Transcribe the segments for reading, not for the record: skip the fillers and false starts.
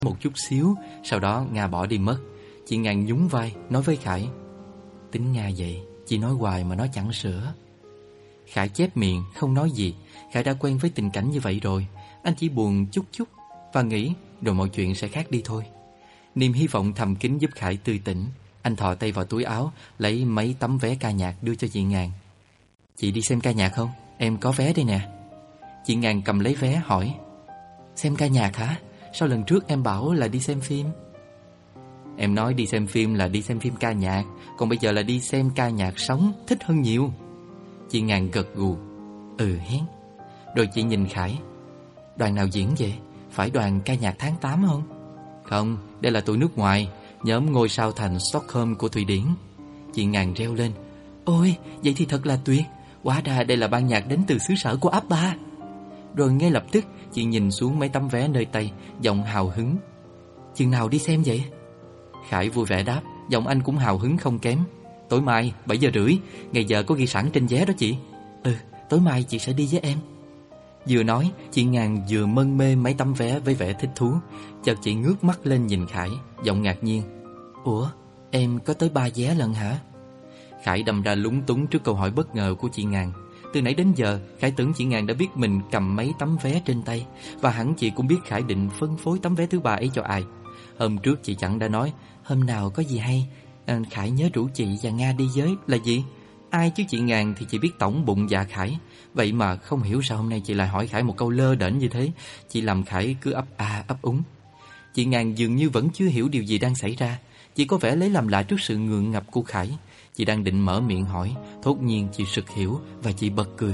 một chút xíu, sau đó Nga bỏ đi mất. Chị Ngàn nhún vai nói với Khải: tính Nga vậy, chị nói hoài mà nó chẳng sửa. Khải chép miệng không nói gì. Khải đã quen với tình cảnh như vậy rồi. Anh chỉ buồn chút chút và nghĩ rồi mọi chuyện sẽ khác đi thôi. Niềm hy vọng thầm kín giúp Khải tươi tỉnh. Anh thò tay vào túi áo, lấy mấy tấm vé ca nhạc đưa cho chị Ngàn. Chị đi xem ca nhạc không? Em có vé đây nè. Chị Ngàn cầm lấy vé hỏi: xem ca nhạc hả? Sao lần trước em bảo là đi xem phim? Em nói đi xem phim là đi xem phim ca nhạc, còn bây giờ là đi xem ca nhạc sống, thích hơn nhiều. Chị Ngàn gật gù: ừ hén. Rồi chị nhìn Khải: đoàn nào diễn vậy? Phải đoàn ca nhạc tháng 8 không? Không, đây là tụi nước ngoài, nhóm Ngôi Sao Thành Stockholm của Thụy Điển. Chị Ngàn reo lên: ôi, vậy thì thật là tuyệt. Hóa ra đây là ban nhạc đến từ xứ sở của ABBA. Rồi ngay lập tức chị nhìn xuống mấy tấm vé nơi tay, giọng hào hứng: chừng nào đi xem vậy? Khải vui vẻ đáp, giọng anh cũng hào hứng không kém: tối mai 7:30, ngày giờ có ghi sẵn trên vé đó chị. Ừ, tối mai chị sẽ đi với em. Vừa nói, chị Ngàn vừa mân mê mấy tấm vé với vẻ thích thú. Chợt chị ngước mắt lên nhìn Khải, giọng ngạc nhiên: ủa, em có tới 3 vé lận hả? Khải đâm ra lúng túng trước câu hỏi bất ngờ của chị Ngàn. Từ nãy đến giờ, Khải tưởng chị Ngàn đã biết mình cầm mấy tấm vé trên tay, và hẳn chị cũng biết Khải định phân phối tấm vé thứ 3 ấy cho ai. Hôm trước chị chẳng đã nói: hôm nào có gì hay, Khải nhớ rủ chị và Nga đi với là gì? Ai chứ chị Ngàn thì chị biết tổng bụng dạ Khải. Vậy mà không hiểu sao hôm nay chị lại hỏi Khải một câu lơ đễnh như thế. Chị làm Khải cứ ấp a ấp úng. Chị Ngàn dường như vẫn chưa hiểu điều gì đang xảy ra. Chị có vẻ lấy làm lạ trước sự ngượng ngập của Khải. Chị đang định mở miệng hỏi, thốt nhiên chị sực hiểu và chị bật cười.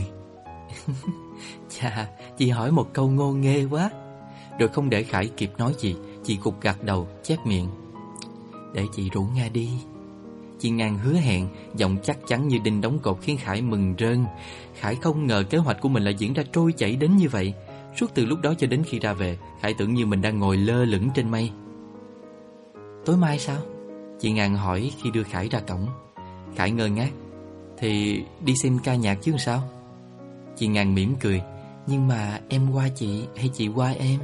Chà, chị hỏi một câu ngô nghê quá. Rồi không để Khải kịp nói gì, chị gục gặt đầu, chép miệng: để chị rủ Nga đi. Chị Ngàn hứa hẹn, giọng chắc chắn như đinh đóng cột khiến Khải mừng rơn. Khải không ngờ kế hoạch của mình lại diễn ra trôi chảy đến như vậy. Suốt từ lúc đó cho đến khi ra về, Khải tưởng như mình đang ngồi lơ lửng trên mây. Tối mai sao? Chị Ngàn hỏi khi đưa Khải ra cổng. Khải ngơ ngác: thì đi xem ca nhạc chứ sao? Chị Ngàn mỉm cười: nhưng mà em qua chị hay chị qua em?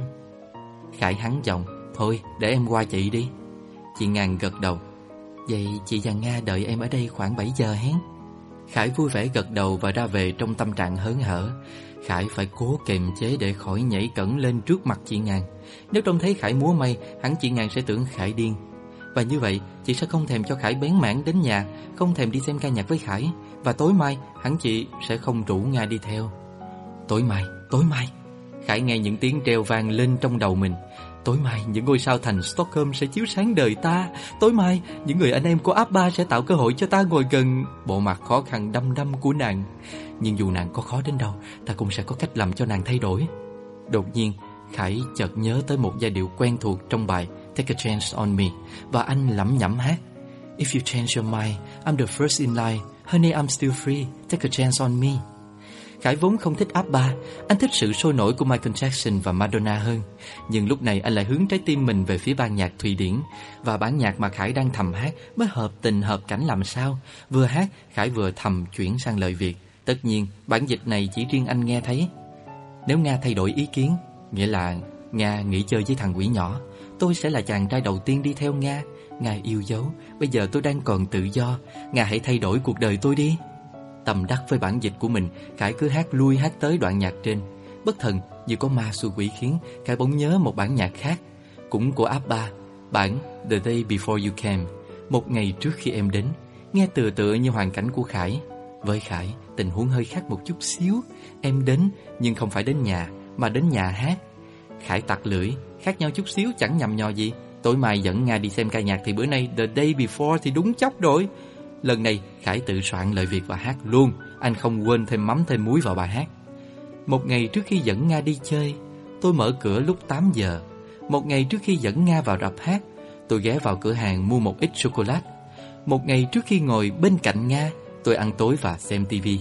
Khải hắng giọng: thôi để em qua chị đi. Chị Ngàn gật đầu: vậy chị và Nga đợi em ở đây khoảng 7 giờ hén. Khải vui vẻ gật đầu và ra về trong tâm trạng hớn hở. Khải phải cố kiềm chế để khỏi nhảy cẫng lên trước mặt chị Ngàn. Nếu trông thấy Khải múa may, hẳn chị Ngàn sẽ tưởng Khải điên. Và như vậy, chị sẽ không thèm cho Khải bén mảng đến nhà, không thèm đi xem ca nhạc với Khải. Và tối mai, hẳn chị sẽ không rủ Nga đi theo. Tối mai. Khải nghe những tiếng reo vang lên trong đầu mình. Tối mai, những ngôi sao thành Stockholm sẽ chiếu sáng đời ta. Tối mai, những người anh em của ABBA sẽ tạo cơ hội cho ta ngồi gần bộ mặt khó khăn đăm đăm của nàng. Nhưng dù nàng có khó đến đâu, ta cũng sẽ có cách làm cho nàng thay đổi. Đột nhiên, Khải chợt nhớ tới một giai điệu quen thuộc trong bài Take a Chance on Me, và anh lẩm nhẩm hát: If you change your mind, I'm the first in line. Honey, I'm still free. Take a chance on me. Khải vốn không thích ABBA, anh thích sự sôi nổi của Michael Jackson và Madonna hơn. Nhưng lúc này anh lại hướng trái tim mình về phía ban nhạc Thụy Điển. Và bản nhạc mà Khải đang thầm hát mới hợp tình hợp cảnh làm sao. Vừa hát, Khải vừa thầm chuyển sang lời Việt. Tất nhiên, bản dịch này chỉ riêng anh nghe thấy. Nếu Nga thay đổi ý kiến, nghĩa là Nga nghỉ chơi với thằng quỷ nhỏ, tôi sẽ là chàng trai đầu tiên đi theo Nga. Nga yêu dấu, bây giờ tôi đang còn tự do. Nga hãy thay đổi cuộc đời tôi đi. Tâm đắc với bản dịch của mình, Khải cứ hát lui hát tới đoạn nhạc trên. Bất thần như có ma xui quỷ khiến, Khải bỗng nhớ một bản nhạc khác, cũng của ABBA, bản The Day Before You Came, một ngày trước khi em đến. Nghe tựa như hoàn cảnh của Khải. Với Khải, tình huống hơi khác một chút xíu. Em đến, nhưng không phải đến nhà, mà đến nhà hát. Khải tặc lưỡi, khác nhau chút xíu chẳng nhầm nhò gì. Tối mai dẫn Nga đi xem ca nhạc thì bữa nay The Day Before thì đúng chóc rồi. Lần này Khải tự soạn lời Việt và hát luôn. Anh không quên thêm mắm thêm muối vào bài hát. Một ngày trước khi dẫn Nga đi chơi, tôi mở cửa lúc 8 giờ. Một ngày trước khi dẫn Nga vào rạp hát, tôi ghé vào cửa hàng mua một ít sô-cô-lát. Một ngày trước khi ngồi bên cạnh Nga, tôi ăn tối và xem tivi.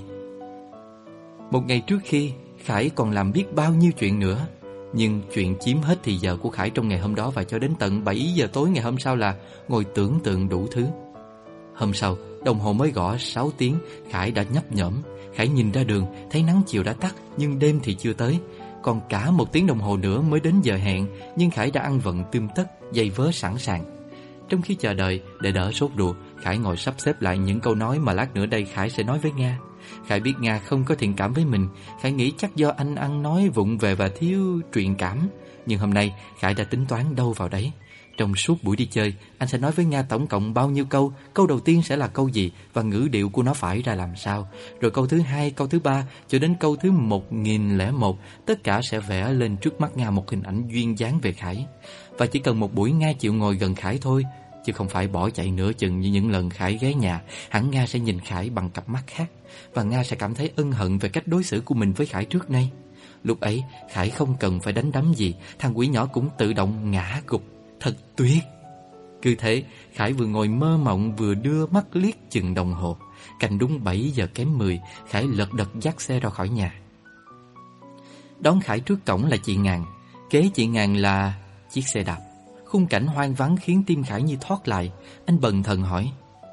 Một ngày trước khi, Khải còn làm biết bao nhiêu chuyện nữa. Nhưng chuyện chiếm hết thì giờ của Khải trong ngày hôm đó và cho đến tận 7 giờ tối ngày hôm sau là ngồi tưởng tượng đủ thứ. Hôm sau, đồng hồ mới gõ 6 tiếng, Khải đã nhấp nhổm. Khải nhìn ra đường, thấy nắng chiều đã tắt, nhưng đêm thì chưa tới. còn cả 1 tiếng đồng hồ nữa mới đến giờ hẹn, nhưng Khải đã ăn vận tươm tất, giày vớ sẵn sàng. Trong khi chờ đợi, để đỡ sốt ruột, Khải ngồi sắp xếp lại những câu nói mà lát nữa đây Khải sẽ nói với Nga. Khải biết Nga không có thiện cảm với mình. Khải nghĩ chắc do anh ăn nói vụng về và thiếu truyền cảm. Nhưng hôm nay Khải đã tính toán đâu vào đấy. Trong suốt buổi đi chơi, anh sẽ nói với Nga tổng cộng bao nhiêu câu. Câu đầu tiên sẽ là câu gì và ngữ điệu của nó phải ra làm sao. Rồi câu thứ 2, câu thứ 3 cho đến câu thứ 1001, tất cả sẽ vẽ lên trước mắt Nga một hình ảnh duyên dáng về Khải. Và chỉ cần một buổi Nga chịu ngồi gần Khải thôi, chứ không phải bỏ chạy nửa chừng như những lần Khải ghé nhà, hẳn Nga sẽ nhìn Khải bằng cặp mắt khác. Và Nga sẽ cảm thấy ân hận về cách đối xử của mình với Khải trước nay. Lúc ấy Khải không cần phải đánh đấm gì, thằng quỷ nhỏ cũng tự động ngã gục. Thật tuyệt. Cứ thế Khải vừa ngồi mơ mộng vừa đưa mắt liếc chừng đồng hồ. Canh đúng 7 giờ kém 10, Khải lật đật dắt xe ra khỏi nhà. Đón Khải trước cổng là chị Ngàn. Kế chị Ngàn là chiếc xe đạp. Khung cảnh hoang vắng khiến tim Khải như thoát lại. Anh bần thần hỏi: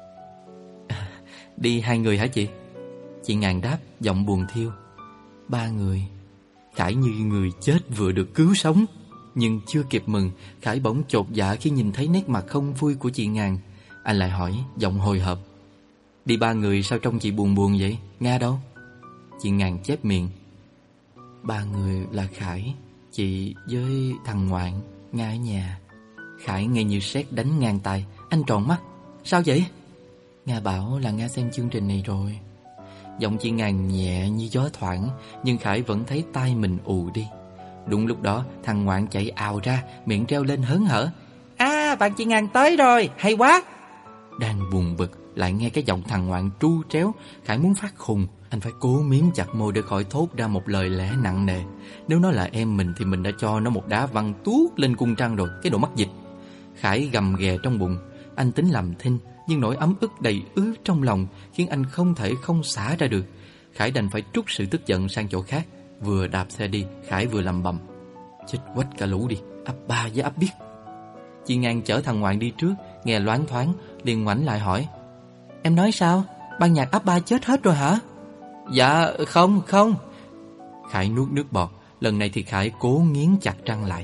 Đi 2 người hả chị? Chị Ngàn đáp giọng buồn thiêu: 3 người. Khải như người chết vừa được cứu sống. Nhưng chưa kịp mừng, Khải bỗng chột dạ khi nhìn thấy nét mặt không vui của chị Ngàn. Anh lại hỏi giọng hồi hộp: Đi 3 người sao trông chị buồn buồn vậy? Nga đâu? Chị Ngàn chép miệng: 3 người là Khải, chị với thằng Ngoạn, Nga ở nhà. Khải nghe như sét đánh ngang tai. Anh tròn mắt: Sao vậy? Nga bảo là Nga xem chương trình này rồi. Giọng chị Ngàn nhẹ như gió thoảng, nhưng Khải vẫn thấy tai mình ù đi. Đúng lúc đó thằng Ngoạn chạy ào ra, miệng reo lên hớn hở: Bạn chị Ngàn tới rồi, hay quá. Đang buồn bực lại nghe cái giọng thằng Ngoạn tru tréo. Khải muốn phát khùng. Anh phải cố miếm chặt môi để khỏi thốt ra một lời lẽ nặng nề. Nếu nó là em mình thì mình đã cho nó một đá văng tuốt lên cung trăng rồi, cái đồ mắc dịch. Khải gầm ghè trong bụng. Anh tính làm thinh, nhưng nỗi ấm ức đầy ứ trong lòng khiến anh không thể không xả ra được. Khải đành phải trút sự tức giận sang chỗ khác. Vừa đạp xe đi, Khải vừa lầm bầm: Chết quách cả lũ đi, ấp ba với ấp biết. Chị Ngàn chở thằng Ngoạn đi trước, nghe loáng thoáng, liền ngoảnh lại hỏi: Em nói sao? Ban nhạc ấp ba chết hết rồi hả? Dạ không. Khải nuốt nước bọt. Lần này thì Khải cố nghiến chặt răng lại.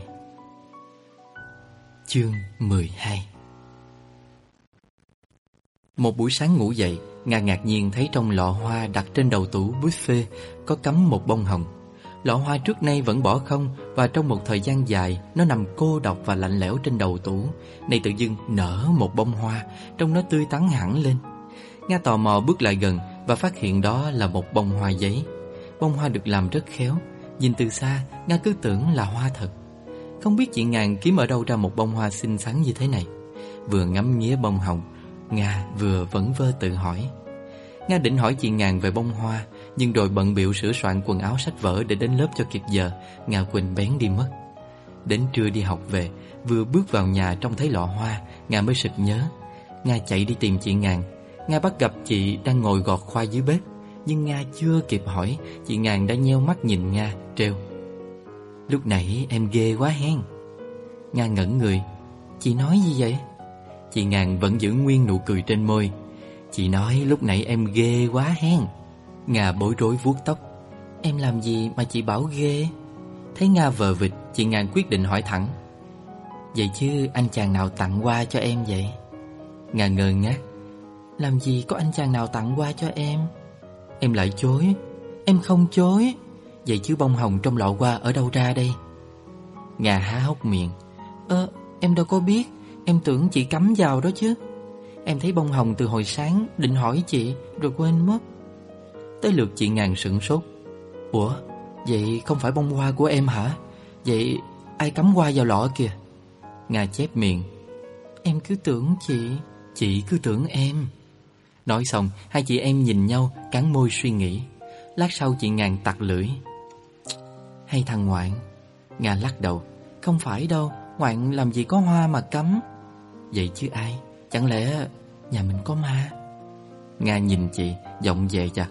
Chương 12. Một buổi sáng ngủ dậy, Nga ngạc nhiên thấy trong lọ hoa đặt trên đầu tủ buffet có cắm một bông hồng. Lọ hoa trước nay vẫn bỏ không, và trong một thời gian dài nó nằm cô độc và lạnh lẽo trên đầu tủ. Nay tự dưng nở một bông hoa, trông nó tươi tắn hẳn lên. Nga tò mò bước lại gần và phát hiện đó là một bông hoa giấy. Bông hoa được làm rất khéo. Nhìn từ xa, Nga cứ tưởng là hoa thật. Không biết chị Ngàn kiếm ở đâu ra một bông hoa xinh xắn như thế này. Vừa ngắm nghía bông hồng, Nga vừa vẩn vơ tự hỏi. Nga định hỏi chị Ngàn về bông hoa, nhưng rồi bận bịu sửa soạn quần áo sách vở để đến lớp cho kịp giờ, Nga quên bén đi mất. Đến trưa đi học về, vừa bước vào nhà trông thấy lọ hoa, Nga mới sực nhớ. Nga chạy đi tìm chị Ngàn. Nga bắt gặp chị đang ngồi gọt khoai dưới bếp. Nhưng Nga chưa kịp hỏi, chị Ngàn đã nheo mắt nhìn Nga, trêu: Lúc nãy em ghê quá hen. Nga ngẩn người. Chị nói gì vậy? Chị Ngàn vẫn giữ nguyên nụ cười trên môi. Chị nói lúc nãy em ghê quá hen. Nga bối rối vuốt tóc. Em làm gì mà chị bảo ghê? Thấy Nga vờ vịt, chị Ngàn quyết định hỏi thẳng: Vậy chứ anh chàng nào tặng hoa cho em vậy? Nga ngơ ngác. Làm gì có anh chàng nào tặng hoa cho em? Em lại chối. Em không chối. Vậy chứ bông hồng trong lọ hoa ở đâu ra đây? Nga há hốc miệng. Em đâu có biết. Em tưởng chị cắm vào đó chứ. Em thấy bông hồng từ hồi sáng, định hỏi chị rồi quên mất. Tới lượt chị Ngàn sửng sốt. Ủa, vậy không phải bông hoa của em hả? Vậy ai cắm hoa vào lọ kìa? Nga chép miệng. Em cứ tưởng chị cứ tưởng em. Nói xong, hai chị em nhìn nhau, cắn môi suy nghĩ. Lát sau chị Ngàn tặc lưỡi. Hay thằng Ngoạn. Nga lắc đầu. Không phải đâu, Ngoạn làm gì có hoa mà cắm. Vậy chứ ai? Chẳng lẽ nhà mình có ma? Nga nhìn chị, giọng dè dặt.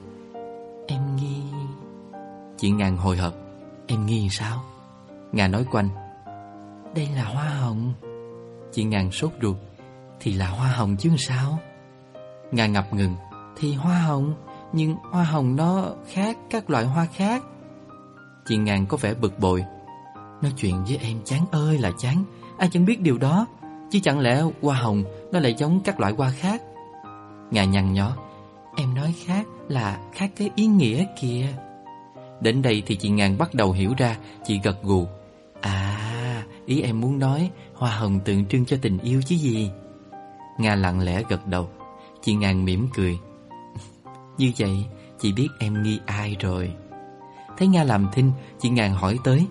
Em nghi. Chị Ngàn hồi hộp. Em nghi sao? Nga nói quanh. Đây là hoa hồng. Chị Ngàn sốt ruột. Thì là hoa hồng chứ sao? Nga ngập ngừng. Thì hoa hồng, nhưng hoa hồng nó khác các loại hoa khác. Chị Ngàn có vẻ bực bội. Nói chuyện với em chán ơi là chán, ai chẳng biết điều đó. Chứ chẳng lẽ hoa hồng nó lại giống các loại hoa khác? Nga nhăn nhó. Em nói khác là khác cái ý nghĩa kìa. Đến đây thì chị Ngàn bắt đầu hiểu ra. Chị gật gù. À, ý em muốn nói hoa hồng tượng trưng cho tình yêu chứ gì? Nga lặng lẽ gật đầu. Chị Ngàn mỉm cười. Như vậy chị biết em nghi ai rồi. Thấy Nga làm thinh, chị Ngàn hỏi tới.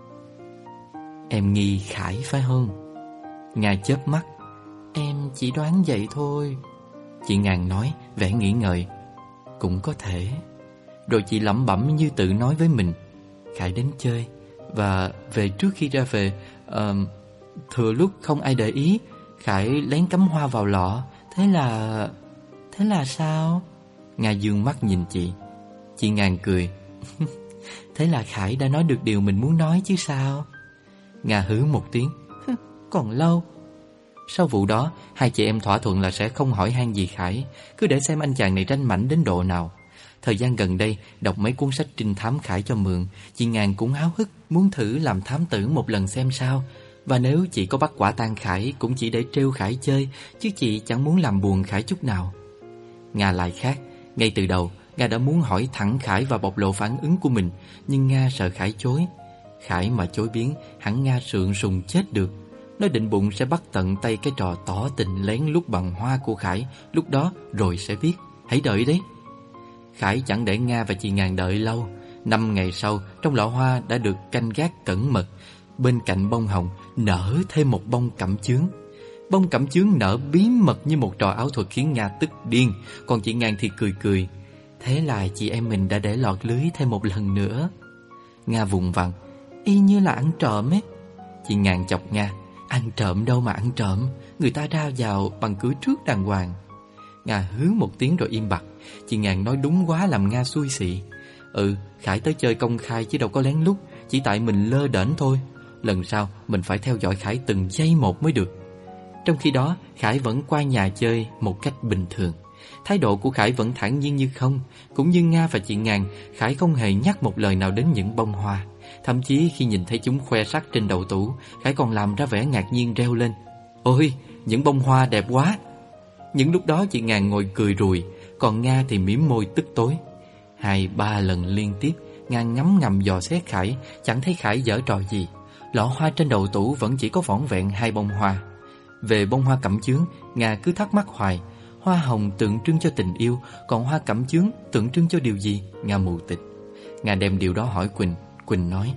Em nghi Khải phải không? Nga chớp mắt. Em chỉ đoán vậy thôi. Chị Ngàn nói vẻ nghĩ ngợi. Cũng có thể. Rồi chị lẩm bẩm như tự nói với mình. Khải đến chơi và về trước khi ra về, thừa lúc không ai để ý, Khải lén cắm hoa vào lọ. Thế là sao? Nga dương mắt nhìn chị. Chị Ngàn cười. Thế là Khải đã nói được điều mình muốn nói chứ sao? Nga hứ một tiếng. Còn lâu. Sau vụ đó, hai chị em thỏa thuận là sẽ không hỏi han gì Khải, cứ để xem anh chàng này ranh mãnh đến độ nào. Thời gian gần đây, đọc mấy cuốn sách trinh thám Khải cho mượn, chị Ngàn cũng háo hức muốn thử làm thám tử một lần xem sao. Và nếu chị có bắt quả tang Khải cũng chỉ để trêu Khải chơi, chứ chị chẳng muốn làm buồn Khải chút nào. Nga lại khác. Ngay từ đầu, Nga đã muốn hỏi thẳng Khải và bộc lộ phản ứng của mình, nhưng Nga sợ Khải chối. Khải mà chối biến, hẳn Nga sượng sùng chết được. Nó định bụng sẽ bắt tận tay cái trò tỏ tình lén lút bằng hoa của Khải. Lúc đó rồi sẽ biết. Hãy đợi đấy. Khải chẳng để Nga và chị Ngàn đợi lâu. 5 ngày sau, trong lọ hoa đã được canh gác cẩn mật. Bên cạnh bông hồng nở thêm một bông cẩm chướng. Bông cẩm chướng nở bí mật như một trò ảo thuật khiến Nga tức điên. Còn chị Ngàn thì cười cười. Thế là chị em mình đã để lọt lưới thêm một lần nữa. Nga vùng vằng. Y như là ăn trộm ấy. Chị Ngàn chọc Nga. Ăn trộm đâu mà ăn trộm, người ta ra vào bằng cửa trước đàng hoàng. Nga hứ một tiếng rồi im bặt. Chị Ngàn nói đúng quá làm Nga xui xị. Khải tới chơi công khai chứ đâu có lén lút. Chỉ tại mình lơ đễnh thôi. Lần sau mình phải theo dõi Khải từng giây một mới được. Trong khi đó, Khải vẫn qua nhà chơi một cách bình thường. Thái độ của Khải vẫn thản nhiên như không. Cũng như Nga và chị Ngàn, Khải không hề nhắc một lời nào đến những bông hoa. Thậm chí khi nhìn thấy chúng khoe sắc trên đầu tủ, Khải còn làm ra vẻ ngạc nhiên reo lên. Ôi, những bông hoa đẹp quá. Những lúc đó chị Ngàn ngồi cười rùi, còn Nga thì mím môi tức tối. 2-3 lần liên tiếp, Nga ngấm ngầm dò xét Khải, chẳng thấy Khải giở trò gì. Lọ hoa trên đầu tủ vẫn chỉ có vỏn vẹn 2 bông hoa. Về bông hoa cẩm chướng, Nga cứ thắc mắc hoài. Hoa hồng tượng trưng cho tình yêu, còn hoa cẩm chướng tượng trưng cho điều gì? Nga mù tịt. Nga đem điều đó hỏi Quỳnh. Quỳnh nói,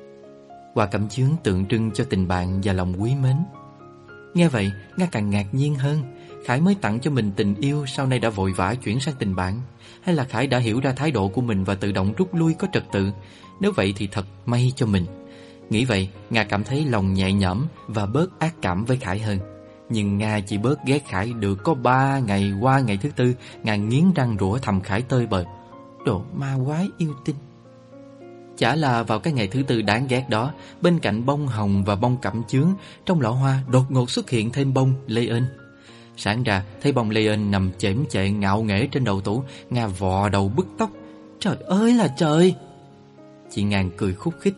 hoa cẩm chướng tượng trưng cho tình bạn và lòng quý mến. Nghe vậy, Nga càng ngạc nhiên hơn. Khải mới tặng cho mình tình yêu, sau này đã vội vã chuyển sang tình bạn? Hay là Khải đã hiểu ra thái độ của mình và tự động rút lui có trật tự? Nếu vậy thì thật may cho mình. Nghĩ vậy, Nga cảm thấy lòng nhẹ nhõm và bớt ác cảm với Khải hơn. Nhưng Nga chỉ bớt ghét Khải được có 3 ngày. Qua ngày thứ 4, Nga nghiến răng rủa thầm Khải tơi bời. Đồ ma quái yêu tinh. Chả là vào cái ngày thứ 4 đáng ghét đó, bên cạnh bông hồng và bông cẩm chướng, trong lọ hoa đột ngột xuất hiện thêm bông lê ên. Sáng ra thấy bông lê ên nằm chễm chệ ngạo nghễ trên đầu tủ. Nga vò đầu bứt tóc. Trời ơi là trời! Chị Ngàn cười khúc khích.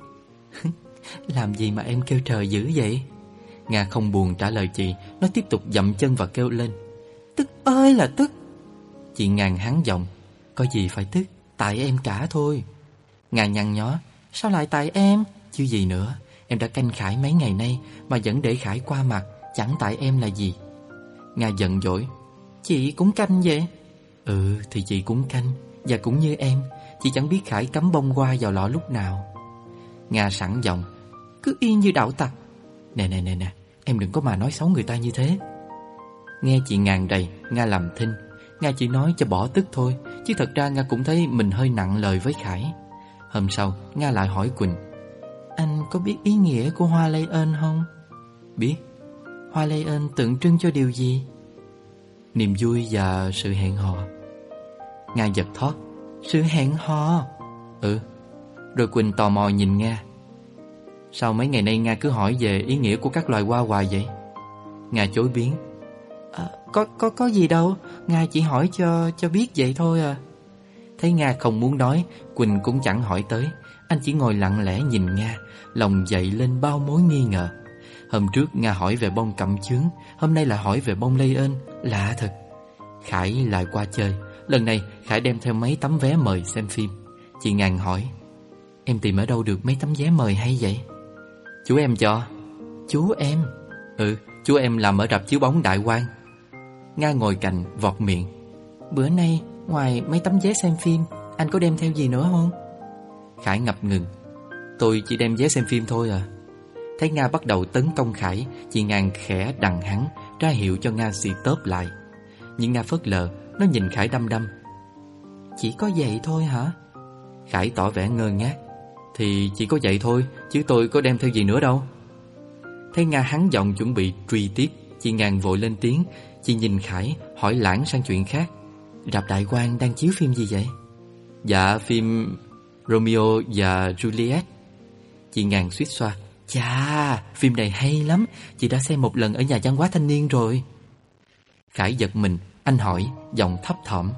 Làm gì mà em kêu trời dữ vậy? Nga không buồn trả lời chị. Nó tiếp tục dậm chân và kêu lên. Tức ơi là tức! Chị Ngàn hắng giọng. Có gì phải tức, tại em cả thôi. Nga nhăn nhó. Sao lại tại em? Chứ gì nữa. Em đã canh Khải mấy ngày nay mà vẫn để Khải qua mặt, chẳng tại em là gì. Nga giận dỗi. Chị cũng canh vậy? Thì chị cũng canh. Và cũng như em, chị chẳng biết Khải cắm bông hoa vào lọ lúc nào. Nga sẵn giọng. Cứ y như đạo tặc. Nè, em đừng có mà nói xấu người ta như thế. Nghe chị Ngàn đầy, Nga làm thinh. Nga chỉ nói cho bỏ tức thôi, chứ thật ra Nga cũng thấy mình hơi nặng lời với Khải. Hôm sau, Nga lại hỏi Quỳnh. Anh có biết ý nghĩa của hoa lê ên không? Biết. Hoa lê ên tượng trưng cho điều gì? Niềm vui và sự hẹn hò. Nga giật thót. Sự hẹn hò? Rồi Quỳnh tò mò nhìn Nga. Sao mấy ngày nay Nga cứ hỏi về ý nghĩa của các loài hoa hoài vậy? Nga chối biến. Có gì đâu, Nga chỉ hỏi cho biết vậy thôi à. Thấy Nga không muốn nói, Quỳnh cũng chẳng hỏi tới. Anh chỉ ngồi lặng lẽ nhìn Nga, lòng dậy lên bao mối nghi ngờ. Hôm trước Nga hỏi về bông cẩm chướng, hôm nay lại hỏi về bông lây ơn. Lạ thật. Khải lại qua chơi. Lần này Khải đem theo mấy tấm vé mời xem phim. Chị Ngàn hỏi: em tìm ở đâu được mấy tấm vé mời hay vậy? Chú em cho. Chú em? Ừ, chú em làm ở rạp chiếu bóng Đại Quang. Nga ngồi cạnh vọt miệng: bữa nay ngoài mấy tấm vé xem phim, anh có đem theo gì nữa không? Khải ngập ngừng: tôi chỉ đem vé xem phim thôi à. Thấy Nga bắt đầu tấn công Khải, chị Ngàn khẽ đằng hắn, ra hiệu cho Nga xì tớp lại. Nhưng Nga phớt lờ, nó nhìn Khải đăm đăm: chỉ có vậy thôi hả? Khải tỏ vẻ ngơ ngác: thì chỉ có vậy thôi, chứ tôi có đem theo gì nữa đâu. Thấy Nga hắn giọng chuẩn bị truy tiếp, chị Ngàn vội lên tiếng. Chị nhìn Khải, hỏi lảng sang chuyện khác: rạp Đại Quang đang chiếu phim gì vậy? Dạ, phim Romeo và Juliet. Chị Ngàn suýt xoa: chà, phim này hay lắm, chị đã xem một lần ở nhà văn hóa thanh niên rồi. Khải giật mình, anh hỏi, giọng thấp thỏm: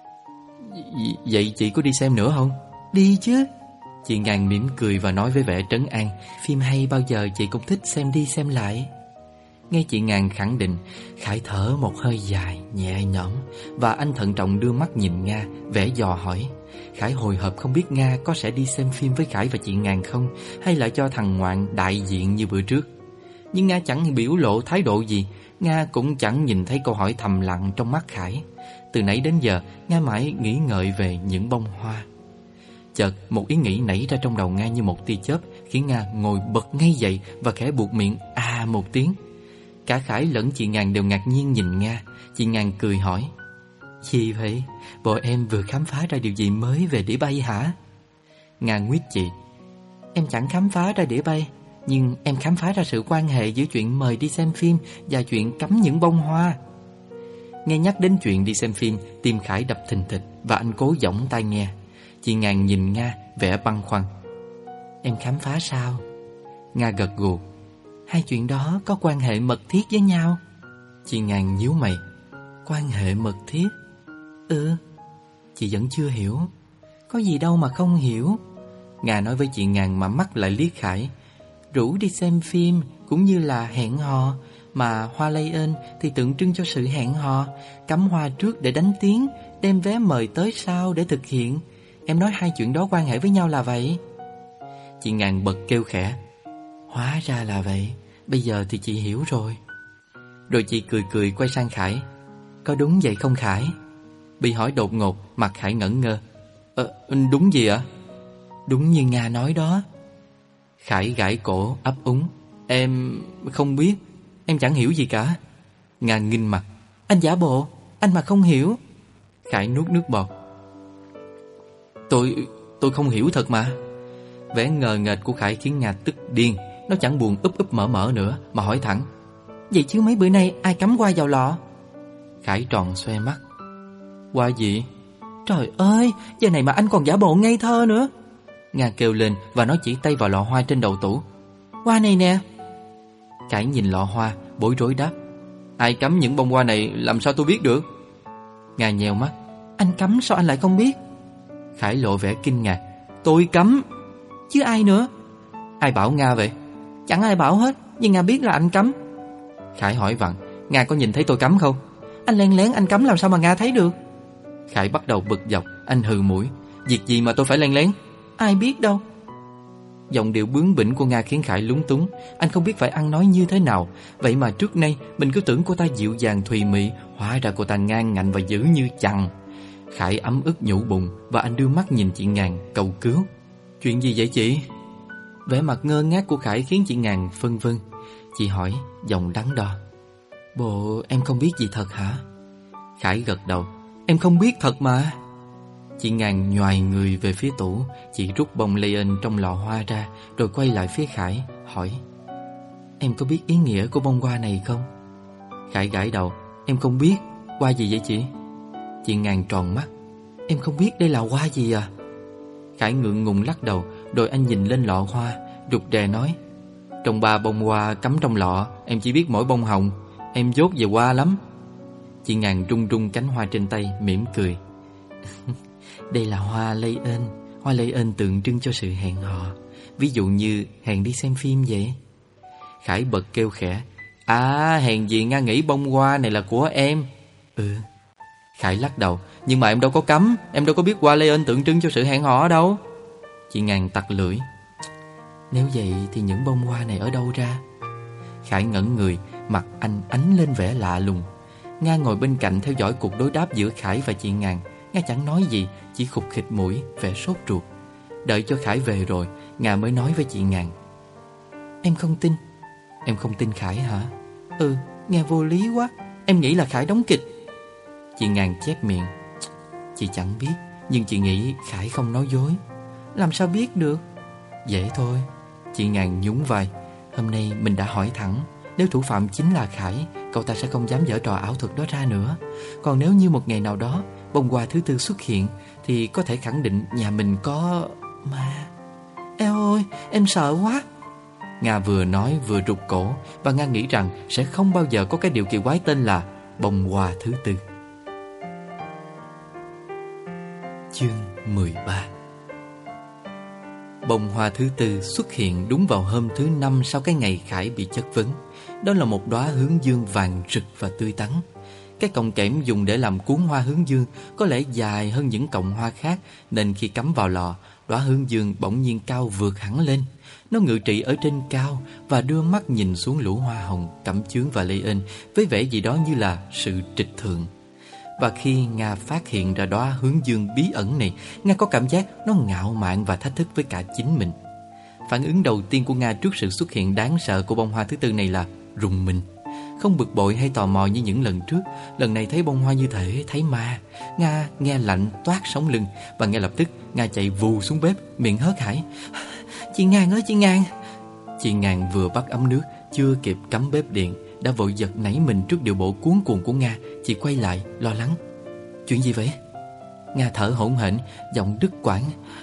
vậy chị có đi xem nữa không? Đi chứ. Chị Ngàn mỉm cười và nói với vẻ trấn an: phim hay bao giờ chị cũng thích xem đi xem lại. Nghe chị Ngàn khẳng định, Khải thở một hơi dài, nhẹ nhõm, và anh thận trọng đưa mắt nhìn Nga, vẻ dò hỏi. Khải hồi hộp không biết Nga có sẽ đi xem phim với Khải và chị Ngàn không, hay lại cho thằng Ngoạn đại diện như bữa trước. Nhưng Nga chẳng biểu lộ thái độ gì. Nga cũng chẳng nhìn thấy câu hỏi thầm lặng trong mắt Khải. Từ nãy đến giờ, Nga mãi nghĩ ngợi về những bông hoa. Chợt một ý nghĩ nảy ra trong đầu Nga như một tia chớp, khiến Nga ngồi bật ngay dậy và khẽ buột miệng à một tiếng. Cả Khải lẫn chị Ngàn đều ngạc nhiên nhìn Nga. Chị Ngàn cười hỏi: gì vậy? Bộ em vừa khám phá ra điều gì mới về đĩa bay hả? Nga nguyết chị: em chẳng khám phá ra đĩa bay, nhưng em khám phá ra sự quan hệ giữa chuyện mời đi xem phim và chuyện cắm những bông hoa. Nghe nhắc đến chuyện đi xem phim, tim Khải đập thình thịch và anh cố giỏng tai nghe. Chị Ngàn nhìn Nga vẻ băn khoăn: em khám phá sao? Nga gật gù: hai chuyện đó có quan hệ mật thiết với nhau. Chị Ngàn nhíu mày: quan hệ mật thiết? Ừ. Chị vẫn chưa hiểu. Có gì đâu mà không hiểu. Nga nói với chị Ngàn mà mắt lại liếc Khải: rủ đi xem phim cũng như là hẹn hò, mà hoa lây ơn thì tượng trưng cho sự hẹn hò. Cắm hoa trước để đánh tiếng, đem vé mời tới sau để thực hiện. Em nói hai chuyện đó quan hệ với nhau là vậy. Chị Ngàn bật kêu khẽ: hóa ra là vậy, bây giờ thì chị hiểu rồi. Rồi chị cười cười quay sang Khải: có đúng vậy không Khải? Bị hỏi đột ngột, mặt Khải ngẩn ngơ: đúng gì ạ? Đúng như Nga nói đó. Khải gãi cổ ấp úng: em không biết, em chẳng hiểu gì cả. Nga nghinh mặt: anh giả bộ, anh mà không hiểu. Khải nuốt nước bọt: Tôi không hiểu thật mà. Vẻ ngờ nghệch của Khải khiến Nga tức điên. Nó chẳng buồn úp úp mở mở nữa mà hỏi thẳng: vậy chứ mấy bữa nay ai cắm hoa vào lọ? Khải tròn xoe mắt: hoa gì? Trời ơi, giờ này mà anh còn giả bộ ngây thơ nữa. Nga kêu lên và nó chỉ tay vào lọ hoa trên đầu tủ: hoa này nè. Khải nhìn lọ hoa, bối rối đáp: ai cắm những bông hoa này làm sao tôi biết được? Nga nheo mắt: anh cắm sao anh lại không biết? Khải lộ vẻ kinh ngạc: tôi cắm. Chứ ai nữa? Ai bảo Nga vậy? Chẳng ai bảo hết, nhưng Nga biết là anh cắm. Khải hỏi vặn: Nga có nhìn thấy tôi cắm không? Anh lén lén anh cắm làm sao mà Nga thấy được? Khải bắt đầu bực dọc. Anh hừ mũi: việc gì mà tôi phải lén lén? Ai biết đâu. Giọng điệu bướng bỉnh của Nga khiến Khải lúng túng. Anh không biết phải ăn nói như thế nào. Vậy mà trước nay mình cứ tưởng cô ta dịu dàng thùy mị, hóa ra cô ta ngang ngạnh và dữ như chằn. Khải ấm ức nhủ bụng và anh đưa mắt nhìn chị Ngàn cầu cứu: chuyện gì vậy chị? Vẻ mặt ngơ ngác của Khải khiến chị Ngàn phân vân. Chị hỏi giọng đắn đo: bộ em không biết gì thật hả? Khải gật đầu: em không biết thật mà. Chị Ngàn nhoài người về phía tủ. Chị rút bông lây ơn trong lọ hoa ra, rồi quay lại phía Khải hỏi: em có biết ý nghĩa của bông hoa này không? Khải gãi đầu: em không biết. Hoa gì vậy chị? Chị Ngàn tròn mắt: em không biết đây là hoa gì à? Khải ngượng ngùng lắc đầu. Rồi anh nhìn lên lọ hoa, rụt rè nói: trong 3 bông hoa cắm trong lọ, em chỉ biết mỗi bông hồng. Em dốt về hoa lắm. Chị Ngàn rung rung cánh hoa trên tay, mỉm cười: đây là hoa lây ơn, Hoa lê ên tượng trưng cho sự hẹn hò, ví dụ như hẹn đi xem phim vậy. Khải bật kêu khẽ: À, hèn gì Nga nghĩ bông hoa này là của em. Khải lắc đầu: Nhưng mà em đâu có cấm, em đâu có biết hoa lê ên tượng trưng cho sự hẹn hò ở đâu. Chị Ngàn tặc lưỡi: Nếu vậy thì những bông hoa này ở đâu ra? Khải ngẩn người, mặt anh ánh lên vẻ lạ lùng. Nga ngồi bên cạnh theo dõi cuộc đối đáp giữa Khải và chị Ngàn. Nga chẳng nói gì, chỉ khục khịch mũi, vẻ sốt ruột. Đợi cho Khải về rồi, Nga mới nói với chị Ngàn: Em không tin. Em không tin Khải hả? Nghe vô lý quá. Em nghĩ là Khải đóng kịch. Chị Ngàn chép miệng: Chị chẳng biết, nhưng chị nghĩ Khải không nói dối. Làm sao biết được? Dễ thôi. Chị Ngàn nhún vai: Hôm nay mình đã hỏi thẳng. Nếu thủ phạm chính là Khải, cậu ta sẽ không dám giở trò ảo thuật đó ra nữa. Còn nếu như một ngày nào đó bông hoa thứ tư xuất hiện, thì có thể khẳng định nhà mình có ma. Eo ơi, em sợ quá. Nga vừa nói vừa rụt cổ, và Nga nghĩ rằng sẽ không bao giờ có cái điều kỳ quái tên là bông hoa thứ tư. Chương 13. Bông hoa thứ tư xuất hiện đúng vào hôm thứ 5 sau cái ngày Khải bị chất vấn. Đó là một đóa hướng dương vàng rực và tươi tắn. Cái cọng kẽm dùng để làm cuốn hoa hướng dương có lẽ dài hơn những cọng hoa khác, nên khi cắm vào lò, đóa hướng dương bỗng nhiên cao vượt hẳn lên. Nó ngự trị ở trên cao và đưa mắt nhìn xuống lũ hoa hồng, cẩm chướng và lê ên với vẻ gì đó như là sự trịch thượng. Và khi Nga phát hiện ra đóa hướng dương bí ẩn này, Nga có cảm giác nó ngạo mạn và thách thức với cả chính mình. Phản ứng đầu tiên của Nga trước sự xuất hiện đáng sợ của bông hoa thứ tư này là rùng mình. Không bực bội hay tò mò như những lần trước, lần này thấy bông hoa như thể thấy ma. Nga nghe lạnh toát sống lưng, và ngay lập tức Nga chạy vù xuống bếp, miệng hớt hải: Chị Ngàn ơi, chị Ngàn! Chị Ngàn vừa bắt ấm nước, chưa kịp cắm bếp điện, đã vội giật nảy mình trước điệu bộ cuống cuồng của Nga. Chị quay lại lo lắng: Chuyện gì vậy? Nga thở hổn hển, giọng đứt quãng: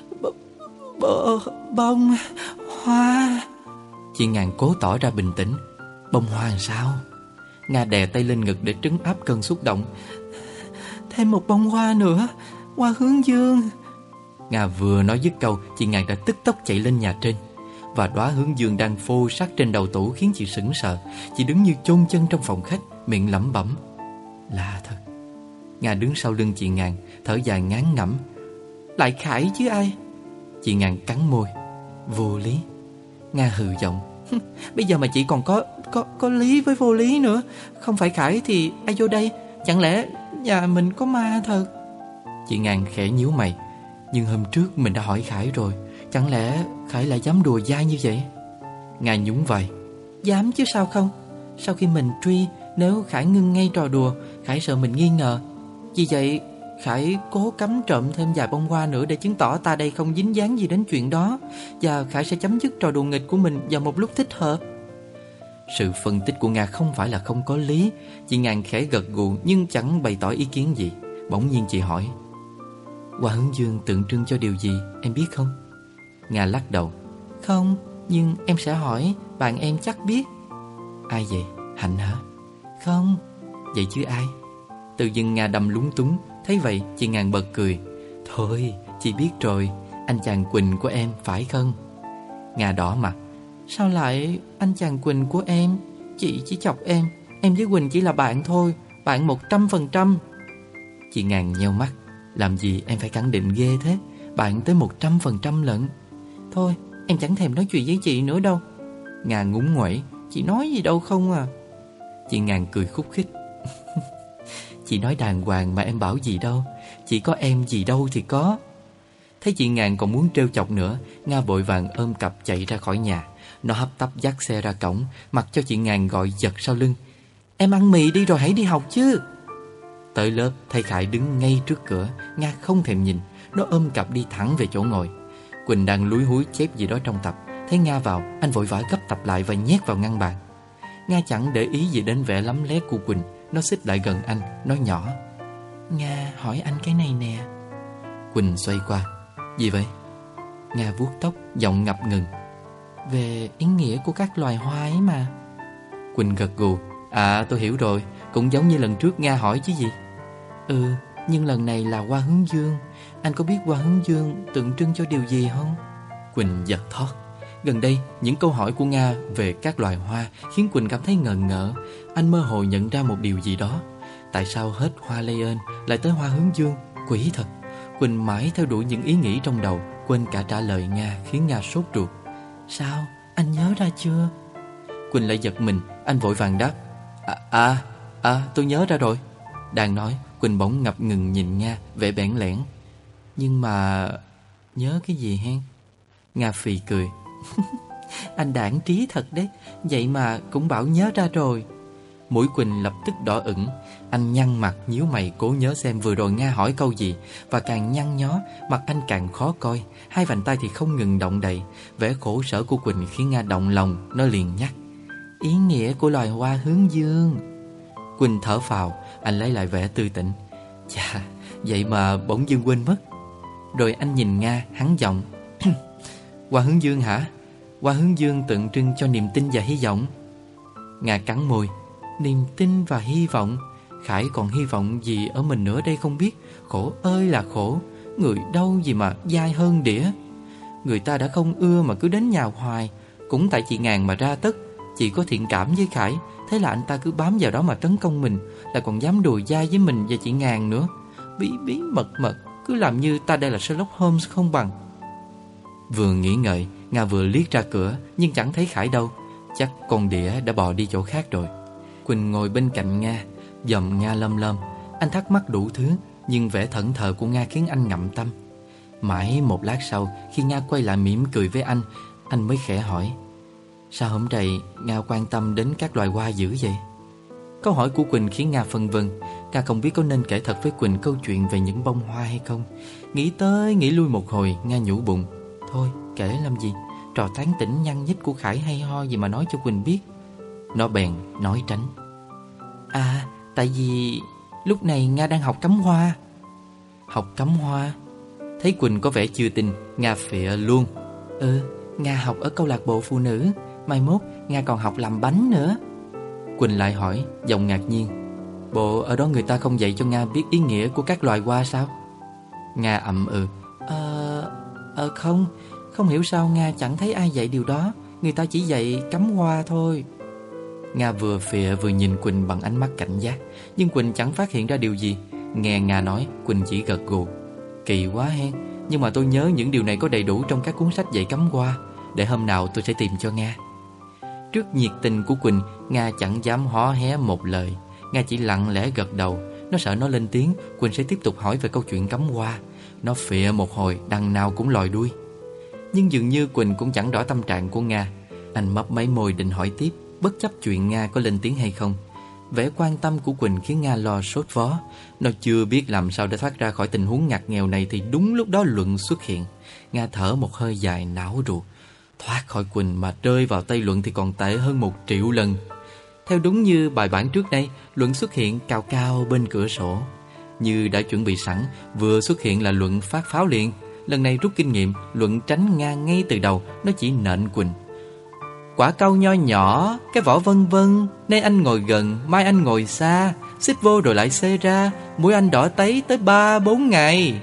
Bông hoa. Chị Ngàn cố tỏ ra bình tĩnh: Bông hoa làm sao? Nga đè tay lên ngực để trấn áp cơn xúc động: Thêm một bông hoa nữa, hoa hướng dương. Nga vừa nói dứt câu, chị Ngàn đã tức tốc chạy lên nhà trên. Và đóa hướng dương đang phô sát trên đầu tủ khiến chị sững sờ. Chị đứng như chôn chân trong phòng khách, miệng lẩm bẩm: Lạ thật. Nga đứng sau lưng chị Ngàn, thở dài ngán ngẩm: Lại Khải chứ ai? Chị Ngàn cắn môi: Vô lý. Nga hừ giọng: Bây giờ mà chị còn có lý với vô lý nữa. Không phải Khải thì ai vô đây? Chẳng lẽ nhà mình có ma thật? Chị Ngàn khẽ nhíu mày: Nhưng hôm trước mình đã hỏi Khải rồi, chẳng lẽ Khải lại dám đùa dai như vậy? Nga nhún vai: Dám chứ sao không? Sau khi mình truy, nếu Khải ngưng ngay trò đùa, Khải sợ mình nghi ngờ. Vì vậy Khải cố cắm trộm thêm vài bông hoa nữa để chứng tỏ ta đây không dính dáng gì đến chuyện đó, và Khải sẽ chấm dứt trò đùa nghịch của mình vào một lúc thích hợp. Sự phân tích của Nga không phải là không có lý. Chị Ngàn khẽ gật gù nhưng chẳng bày tỏ ý kiến gì. Bỗng nhiên chị hỏi: Hoa hướng dương tượng trưng cho điều gì, em biết không? Nga lắc đầu: Không, nhưng em sẽ hỏi, bạn em chắc biết. Ai vậy? Hạnh hả? Không. Vậy chứ ai? Tự dưng Nga đâm lúng túng. Thấy vậy chị Ngàn bật cười: Thôi, chị biết rồi, anh chàng Quỳnh của em phải không? Nga đỏ mặt: Sao lại anh chàng Quỳnh của em? Chị chỉ chọc em với Quỳnh chỉ là bạn thôi, bạn 100%. Chị Ngàn nheo mắt: Làm gì em phải khẳng định ghê thế? Bạn tới 100% lận. Thôi, em chẳng thèm nói chuyện với chị nữa đâu. Nga ngúng nguẩy: Chị nói gì đâu không à. Chị Ngàn cười khúc khích: Chị nói đàng hoàng mà em bảo gì đâu. Chị có em gì đâu thì có. Thấy chị Ngàn còn muốn trêu chọc nữa, Nga vội vàng ôm cặp chạy ra khỏi nhà. Nó hấp tấp dắt xe ra cổng, mặc cho chị Ngàn gọi giật sau lưng: Em ăn mì đi rồi hãy đi học chứ. Tới lớp thấy Khải đứng ngay trước cửa. Nga không thèm nhìn, nó ôm cặp đi thẳng về chỗ ngồi. Quỳnh đang lúi húi chép gì đó trong tập. Thấy Nga vào, anh vội vã gấp tập lại và nhét vào ngăn bàn. Nga chẳng để ý gì đến vẻ lắm lét của Quỳnh. Nó xích lại gần anh, nói nhỏ: Nga hỏi anh cái này nè. Quỳnh xoay qua: Gì vậy? Nga vuốt tóc, giọng ngập ngừng: Về ý nghĩa của các loài hoa ấy mà. Quỳnh gật gù: À, tôi hiểu rồi. Cũng giống như lần trước Nga hỏi chứ gì. Nhưng lần này là hoa hướng dương. Anh có biết hoa hướng dương tượng trưng cho điều gì không? Quỳnh giật thót. Gần đây, những câu hỏi của Nga về các loài hoa khiến Quỳnh cảm thấy ngờ ngợ. Anh mơ hồ nhận ra một điều gì đó. Tại sao hết hoa lây ơn lại tới hoa hướng dương? Quỷ thật. Quỳnh mãi theo đuổi những ý nghĩ trong đầu, quên cả trả lời Nga, khiến Nga sốt ruột. Sao? Anh nhớ ra chưa? Quỳnh lại giật mình. Anh vội vàng đáp. Tôi nhớ ra rồi. Đang nói, Quỳnh bỗng ngập ngừng nhìn Nga, vẻ bẽn lẽn. Nhưng mà... nhớ cái gì hen? Nga phì cười. Anh đãng trí thật đấy. Vậy mà cũng bảo nhớ ra rồi. Mũi Quỳnh lập tức đỏ ửng. Anh nhăn mặt nhíu mày cố nhớ xem vừa rồi Nga hỏi câu gì. Và càng nhăn nhó, mặt anh càng khó coi. Hai vành tay thì không ngừng động đậy. Vẻ khổ sở của Quỳnh khiến Nga động lòng. Nó liền nhắc. Ý nghĩa của loài hoa hướng dương. Quỳnh thở phào. Anh lấy lại vẻ tươi tỉnh. Chà, vậy mà bỗng dưng quên mất. Rồi anh nhìn Nga hắn giọng. Hoa hướng dương hả? Hoa hướng dương tượng trưng cho niềm tin và hy vọng. Nga cắn môi. Niềm tin và hy vọng? Khải còn hy vọng gì ở mình nữa đây không biết. Khổ ơi là khổ. Người đâu gì mà dai hơn đĩa. Người ta đã không ưa mà cứ đến nhà hoài. Cũng tại chị Ngàn mà ra tất. Chị có thiện cảm với Khải. Thế là anh ta cứ bám vào đó mà tấn công mình. Là còn dám đùa dai với mình và chị Ngàn nữa. Bí bí mật mật. Cứ làm như ta đây là Sherlock Holmes không bằng. Vừa nghĩ ngợi, Nga vừa liếc ra cửa. Nhưng chẳng thấy Khải đâu. Chắc con đĩa đã bò đi chỗ khác rồi. Quỳnh ngồi bên cạnh Nga, dòm Nga lăm lăm. Anh thắc mắc đủ thứ, nhưng vẻ thẫn thờ của Nga khiến anh ngậm tâm. Mãi một lát sau, khi Nga quay lại mỉm cười với anh mới khẽ hỏi. Sao hôm nay Nga quan tâm đến các loài hoa dữ vậy? Câu hỏi của Quỳnh khiến Nga phân vân. Nga không biết có nên kể thật với Quỳnh câu chuyện về những bông hoa hay không. Nghĩ tới nghĩ lui một hồi, Nga nhủ bụng. Thôi kể làm gì, trò tán tỉnh nhăn nhít của Khải hay ho gì mà nói cho Quỳnh biết. Nó bèn nói tránh. Tại vì lúc này Nga đang học cắm hoa. Học cắm hoa? Thấy Quỳnh có vẻ chưa tin, Nga phịa luôn. Nga học ở câu lạc bộ phụ nữ. Mai mốt Nga còn học làm bánh nữa. Quỳnh lại hỏi, giọng ngạc nhiên. Bộ ở đó người ta không dạy cho Nga biết ý nghĩa của các loài hoa sao? Nga ậm ừ. Không hiểu sao Nga chẳng thấy ai dạy điều đó. Người ta chỉ dạy cắm hoa thôi. Nga vừa phịa vừa nhìn Quỳnh bằng ánh mắt cảnh giác. Nhưng Quỳnh chẳng phát hiện ra điều gì. Nghe Nga nói, Quỳnh chỉ gật gù. Kỳ quá hen. Nhưng mà tôi nhớ những điều này có đầy đủ trong các cuốn sách dạy cắm hoa. Để hôm nào tôi sẽ tìm cho Nga. Trước nhiệt tình của Quỳnh, Nga chẳng dám hó hé một lời. Nga chỉ lặng lẽ gật đầu. Nó sợ nó lên tiếng, Quỳnh sẽ tiếp tục hỏi về câu chuyện cắm hoa. Nó phịa một hồi, đằng nào cũng lòi đuôi. Nhưng dường như Quỳnh cũng chẳng rõ tâm trạng của Nga. Anh mấp máy môi định hỏi tiếp, bất chấp chuyện Nga có lên tiếng hay không. Vẻ quan tâm của Quỳnh khiến Nga lo sốt vó. Nó chưa biết làm sao để thoát ra khỏi tình huống ngặt nghèo này thì đúng lúc đó Luận xuất hiện. Nga thở một hơi dài não ruột. Thoát khỏi Quỳnh mà rơi vào tay Luận thì còn tệ hơn 1 triệu lần. Theo đúng như bài bản trước đây, Luận xuất hiện cao cao bên cửa sổ. Như đã chuẩn bị sẵn, vừa xuất hiện là Luận phát pháo liền. Lần này rút kinh nghiệm, Luận tránh Nga ngay từ đầu. Nó chỉ nện Quỳnh. Quả cau nho nhỏ, cái vỏ vân vân. Nay anh ngồi gần, mai anh ngồi xa. Xích vô rồi lại xê ra. Mũi anh đỏ tấy tới 3-4 ngày.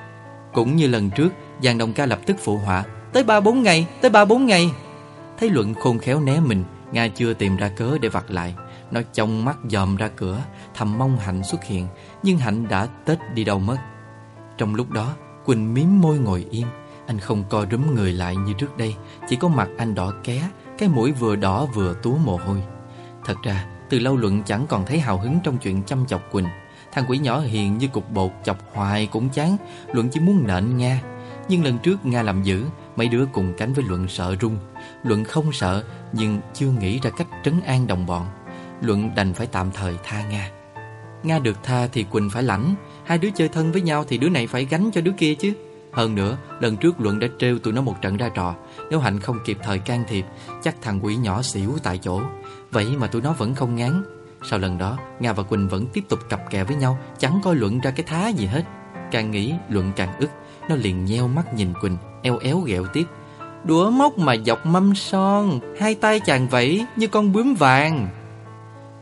Cũng như lần trước, Giang Đồng Ca lập tức phụ họa. Tới 3-4 ngày, tới 3-4 ngày. Thấy Luận khôn khéo né mình, Nga chưa tìm ra cớ để vặt lại. Nó chông mắt dòm ra cửa, thầm mong Hạnh xuất hiện. Nhưng Hạnh đã tết đi đâu mất. Trong lúc đó, Quỳnh mím môi ngồi im. Anh không co rúm người lại như trước đây. Chỉ có mặt anh đỏ ké, cái mũi vừa đỏ vừa túa mồ hôi. Thật ra, từ lâu Luận chẳng còn thấy hào hứng trong chuyện chăm chọc Quỳnh. Thằng quỷ nhỏ hiền như cục bột, chọc hoài cũng chán. Luận chỉ muốn nện Nga. Nhưng lần trước Nga làm dữ, mấy đứa cùng cánh với Luận sợ run. Luận không sợ, nhưng chưa nghĩ ra cách trấn an đồng bọn. Luận đành phải tạm thời tha Nga. Nga được tha thì Quỳnh phải lãnh. Hai đứa chơi thân với nhau thì đứa này phải gánh cho đứa kia chứ. Hơn nữa, lần trước Luận đã trêu tụi nó một trận ra trò. Nếu Hạnh không kịp thời can thiệp, chắc thằng quỷ nhỏ xỉu tại chỗ. Vậy mà tụi nó vẫn không ngán. Sau lần đó, Nga và Quỳnh vẫn tiếp tục cặp kè với nhau, chẳng coi Luận ra cái thá gì hết. Càng nghĩ, Luận càng ức. Nó liền nheo mắt nhìn Quỳnh, eo éo ghẹo tiếp. Đũa móc mà dọc mâm son, hai tay chàng vẫy như con bướm vàng.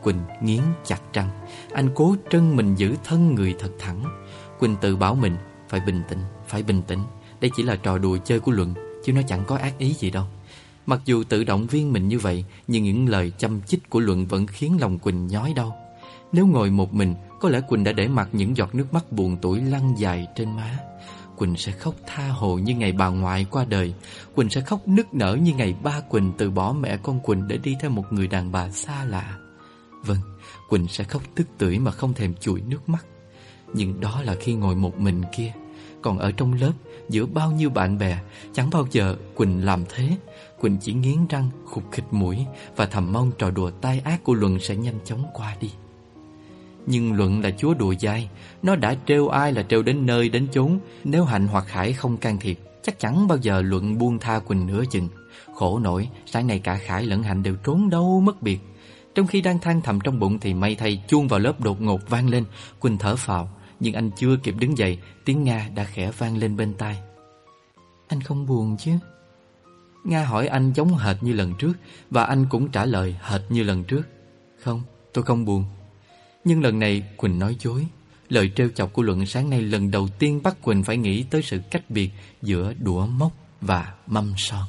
Quỳnh nghiến chặt răng. Anh cố trân mình giữ thân người thật thẳng. Quỳnh tự bảo mình phải bình tĩnh, phải bình tĩnh. Đây chỉ là trò đùa chơi của Luận, chứ nó chẳng có ác ý gì đâu. Mặc dù tự động viên mình như vậy, nhưng những lời châm chích của Luận vẫn khiến lòng Quỳnh nhói đau. Nếu ngồi một mình, có lẽ Quỳnh đã để mặc những giọt nước mắt buồn tủi lăn dài trên má. Quỳnh sẽ khóc tha hồ như ngày bà ngoại qua đời. Quỳnh sẽ khóc nức nở như ngày ba Quỳnh từ bỏ mẹ con Quỳnh để đi theo một người đàn bà xa lạ. Vâng, Quỳnh sẽ khóc tức tưởi mà không thèm chùi nước mắt. Nhưng đó là khi ngồi một mình kia. Còn ở trong lớp, giữa bao nhiêu bạn bè, chẳng bao giờ Quỳnh làm thế. Quỳnh chỉ nghiến răng, khục khịch mũi và thầm mong trò đùa tai ác của Luận sẽ nhanh chóng qua đi. Nhưng Luận là chúa đùa dai. Nó đã trêu ai là trêu đến nơi đến chốn. Nếu Hạnh hoặc Khải không can thiệp, chắc chắn bao giờ Luận buông tha Quỳnh nửa chừng. Khổ nổi, sáng nay cả Khải lẫn Hạnh đều trốn đâu mất biệt. Trong khi đang than thầm trong bụng thì may thay chuông vào lớp đột ngột vang lên. Quỳnh thở phào, nhưng anh chưa kịp đứng dậy, tiếng Nga đã khẽ vang lên bên tai. Anh không buồn chứ? Nga hỏi anh giống hệt như lần trước, và anh cũng trả lời hệt như lần trước. Không, tôi không buồn. Nhưng lần này Quỳnh nói dối. Lời trêu chọc của Luận sáng nay lần đầu tiên bắt Quỳnh phải nghĩ tới sự cách biệt giữa đũa mốc và mâm son.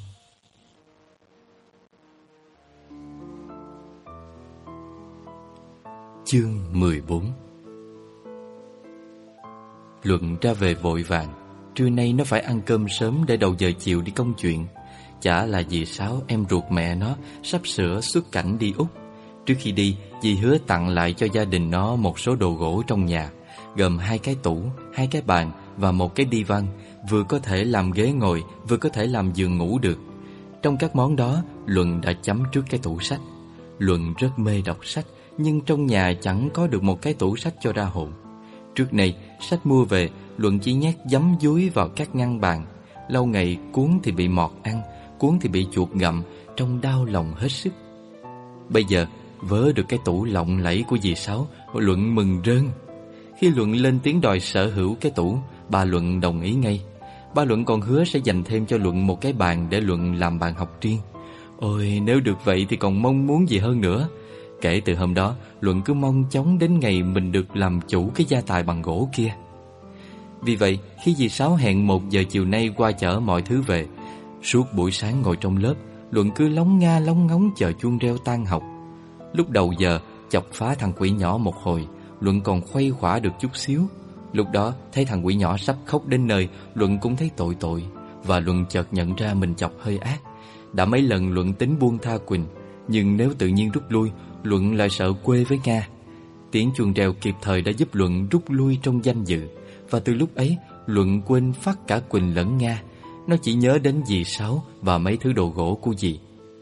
Chương 14. Luận ra về vội vàng. Trưa nay nó phải ăn cơm sớm để đầu giờ chiều đi công chuyện. Chả là dì Sáu, em ruột mẹ nó, sắp sửa xuất cảnh đi Úc. Trước khi đi, dì hứa tặng lại cho gia đình nó một số đồ gỗ trong nhà, gồm 2 cái tủ, 2 cái bàn và một cái đi văn, vừa có thể làm ghế ngồi, vừa có thể làm giường ngủ được. Trong các món đó, Luận đã chấm trước cái tủ sách. Luận rất mê đọc sách, nhưng trong nhà chẳng có được một cái tủ sách cho ra hồn. Trước này, sách mua về, Luận chỉ nhét giấm dúi vào các ngăn bàn. Lâu ngày cuốn thì bị mọt ăn, cuốn thì bị chuột gặm, trông đau lòng hết sức. Bây giờ, vớ được cái tủ lộng lẫy của dì Sáu, Luận mừng rơn. Khi Luận lên tiếng đòi sở hữu cái tủ, bà Luận đồng ý ngay. Ba Luận còn hứa sẽ dành thêm cho Luận một cái bàn để Luận làm bàn học riêng. Ôi, nếu được vậy thì còn mong muốn gì hơn nữa. Kể từ hôm đó, Luận cứ mong chóng đến ngày mình được làm chủ cái gia tài bằng gỗ kia. Vì vậy, khi dì Sáu hẹn 1 giờ chiều nay qua chở mọi thứ về, suốt buổi sáng ngồi trong lớp, Luận cứ lóng nga lóng ngóng chờ chuông reo tan học. Lúc đầu giờ, chọc phá thằng quỷ nhỏ một hồi, Luận còn khuây khỏa được chút xíu. Lúc đó, thấy thằng quỷ nhỏ sắp khóc đến nơi, Luận cũng thấy tội. Và Luận chợt nhận ra mình chọc hơi ác. Đã mấy lần Luận tính buông tha Quỳnh, nhưng nếu tự nhiên rút lui, Luận lại sợ quê với Nga. Tiếng chuông reo kịp thời đã giúp Luận rút lui trong danh dự. Và từ lúc ấy, Luận quên phát cả Quỳnh lẫn Nga. Nó chỉ nhớ đến dì Sáu và mấy thứ đồ gỗ của dì.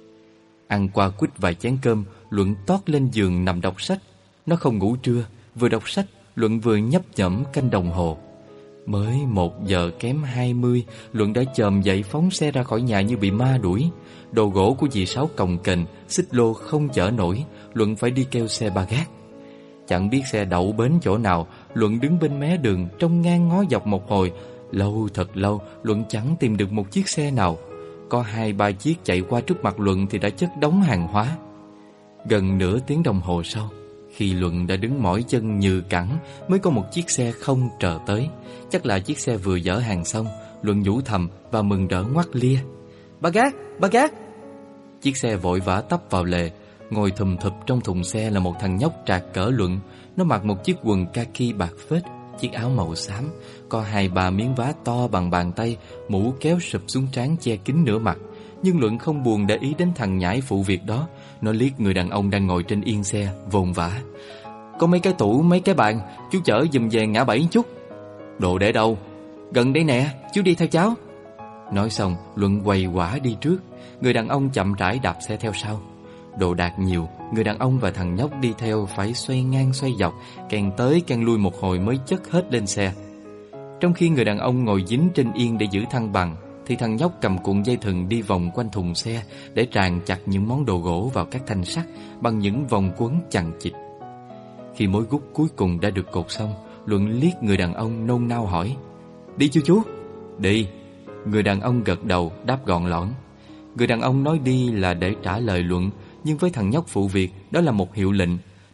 Ăn qua quýt vài chén cơm, Luận tót lên giường nằm đọc sách. Nó không ngủ trưa, vừa đọc sách, Luận vừa nhấp nhẩm canh đồng hồ. Mới 1 giờ kém 20, Luận đã chồm dậy phóng xe ra khỏi nhà như bị ma đuổi. Đồ gỗ của dì Sáu cồng kềnh, xích lô không chở nổi, Luận phải đi kêu xe ba gác. Chẳng biết xe đậu bến chỗ nào, Luận đứng bên mé đường trông ngang ngó dọc một hồi. Lâu thật lâu, Luận chẳng tìm được một chiếc xe nào. Có 2-3 chiếc chạy qua trước mặt Luận thì đã chất đống hàng hóa. Gần nửa tiếng đồng hồ sau, khi Luận đã đứng mỏi chân nhừ cẳng, mới có một chiếc xe không chờ tới. Chắc là chiếc xe vừa dỡ hàng xong. Luận nhủ thầm và mừng rỡ ngoắt lia. Ba gác! Chiếc xe vội vã tấp vào lề. Ngồi thùm thụp trong thùng xe là một thằng nhóc trạc cỡ Luận. Nó mặc một chiếc quần kaki bạc phết, chiếc áo màu xám, có 2-3 miếng vá to bằng bàn tay, mũ kéo sụp xuống trán che kín nửa mặt. Nhưng Luận không buồn để ý đến thằng nhãi phụ việc đó. Nó liếc người đàn ông đang ngồi trên yên xe, vồn vã. Có mấy cái tủ, mấy cái bàn, chú chở giùm về ngã bảy chút. Đồ để đâu? Gần đây nè, chú đi theo cháu. Nói xong, Luận quầy quả đi trước. Người đàn ông chậm rãi đạp xe theo sau. Đồ đạc nhiều, người đàn ông và thằng nhóc đi theo phải xoay ngang xoay dọc, càng tới càng lui một hồi mới chất hết lên xe. Trong khi người đàn ông ngồi dính trên yên để giữ thăng bằng, thì thằng nhóc cầm cuộn dây thừng đi vòng quanh thùng xe để tràn chặt những món đồ gỗ vào các thanh sắt bằng những vòng quấn chằng chịt. Khi mối gút cuối cùng đã được cột xong, Luận liếc người đàn ông nôn nao hỏi: Đi chưa chú? Đi. Người đàn ông gật đầu đáp gọn lõn. Người đàn ông nói đi là để trả lời Luận, nhưng với thằng nhóc phụ việc đó là một hiệu lệnh.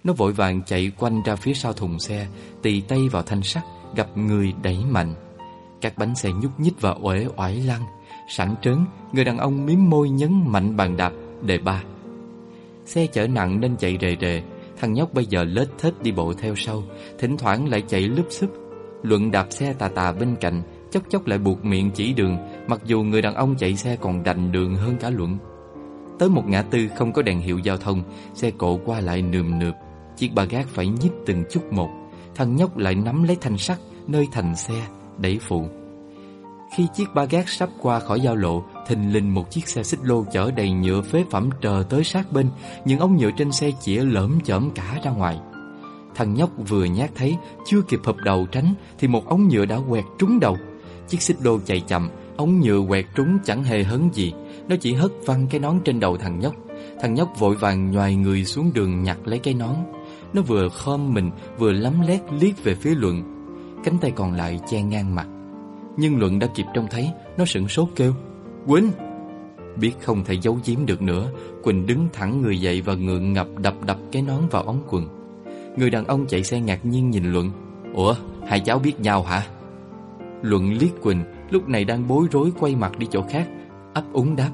Nó vội vàng chạy quanh ra phía sau thùng xe, tì tay vào thanh sắt, gặp người đẩy mạnh. Các bánh xe nhúc nhích và uể oải lăn. Sẵn trớn, người đàn ông mím môi nhấn mạnh bàn đạp, đề ba. Xe chở nặng nên chạy rề rề. Thằng nhóc bây giờ lết thết đi bộ theo sau, thỉnh thoảng lại chạy lúp xúp. Luận đạp xe tà tà bên cạnh, chốc chốc lại buộc miệng chỉ đường, mặc dù người đàn ông chạy xe còn đành đường hơn cả Luận. Tới một ngã tư không có đèn hiệu giao thông, xe cộ qua lại nườm nượp. Chiếc ba gác phải nhích từng chút một. Thằng nhóc lại nắm lấy thanh sắt nơi thành xe, đẩy phụ. Khi chiếc ba gác sắp qua khỏi giao lộ, thình lình một chiếc xe xích lô chở đầy nhựa phế phẩm trờ tới sát bên. Những ống nhựa trên xe chĩa lởm chởm cả ra ngoài. Thằng nhóc vừa nhát thấy, chưa kịp hợp đầu tránh thì một ống nhựa đã quẹt trúng đầu. Chiếc xích lô chạy chậm, ống nhựa quẹt trúng chẳng hề hấn gì. Nó chỉ hất văng cái nón trên đầu thằng nhóc. Thằng nhóc vội vàng nhoài người xuống đường nhặt lấy cái nón. Nó vừa khom mình vừa lấm lét liếc về phía Luận, cánh tay còn lại che ngang mặt. Nhưng Luận đã kịp trông thấy. Nó sửng sốt kêu: "Quỳnh!" Biết không thể giấu giếm được nữa, Quỳnh đứng thẳng người dậy và ngượng ngập đập cái nón vào ống quần. Người đàn ông chạy xe ngạc nhiên nhìn Luận: "Ủa, hai cháu biết nhau hả?" Luận liếc Quỳnh, lúc này đang bối rối quay mặt đi chỗ khác, ấp úng đáp: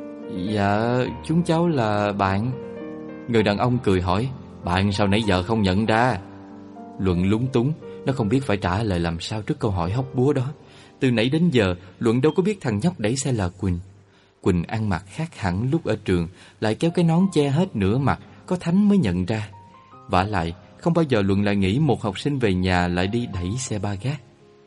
"Dạ, chúng cháu là bạn." Người đàn ông cười hỏi: "Bạn sao nãy giờ không nhận ra?" Luận lúng túng, nó không biết phải trả lời làm sao trước câu hỏi hóc búa đó. Từ nãy đến giờ, Luận đâu có biết thằng nhóc đẩy xe là Quỳnh. Quỳnh ăn mặc khác hẳn lúc ở trường, lại kéo cái nón che hết nửa mặt, có thánh mới nhận ra. Vả lại, không bao giờ Luận lại nghĩ một học sinh về nhà lại đi đẩy xe ba gác.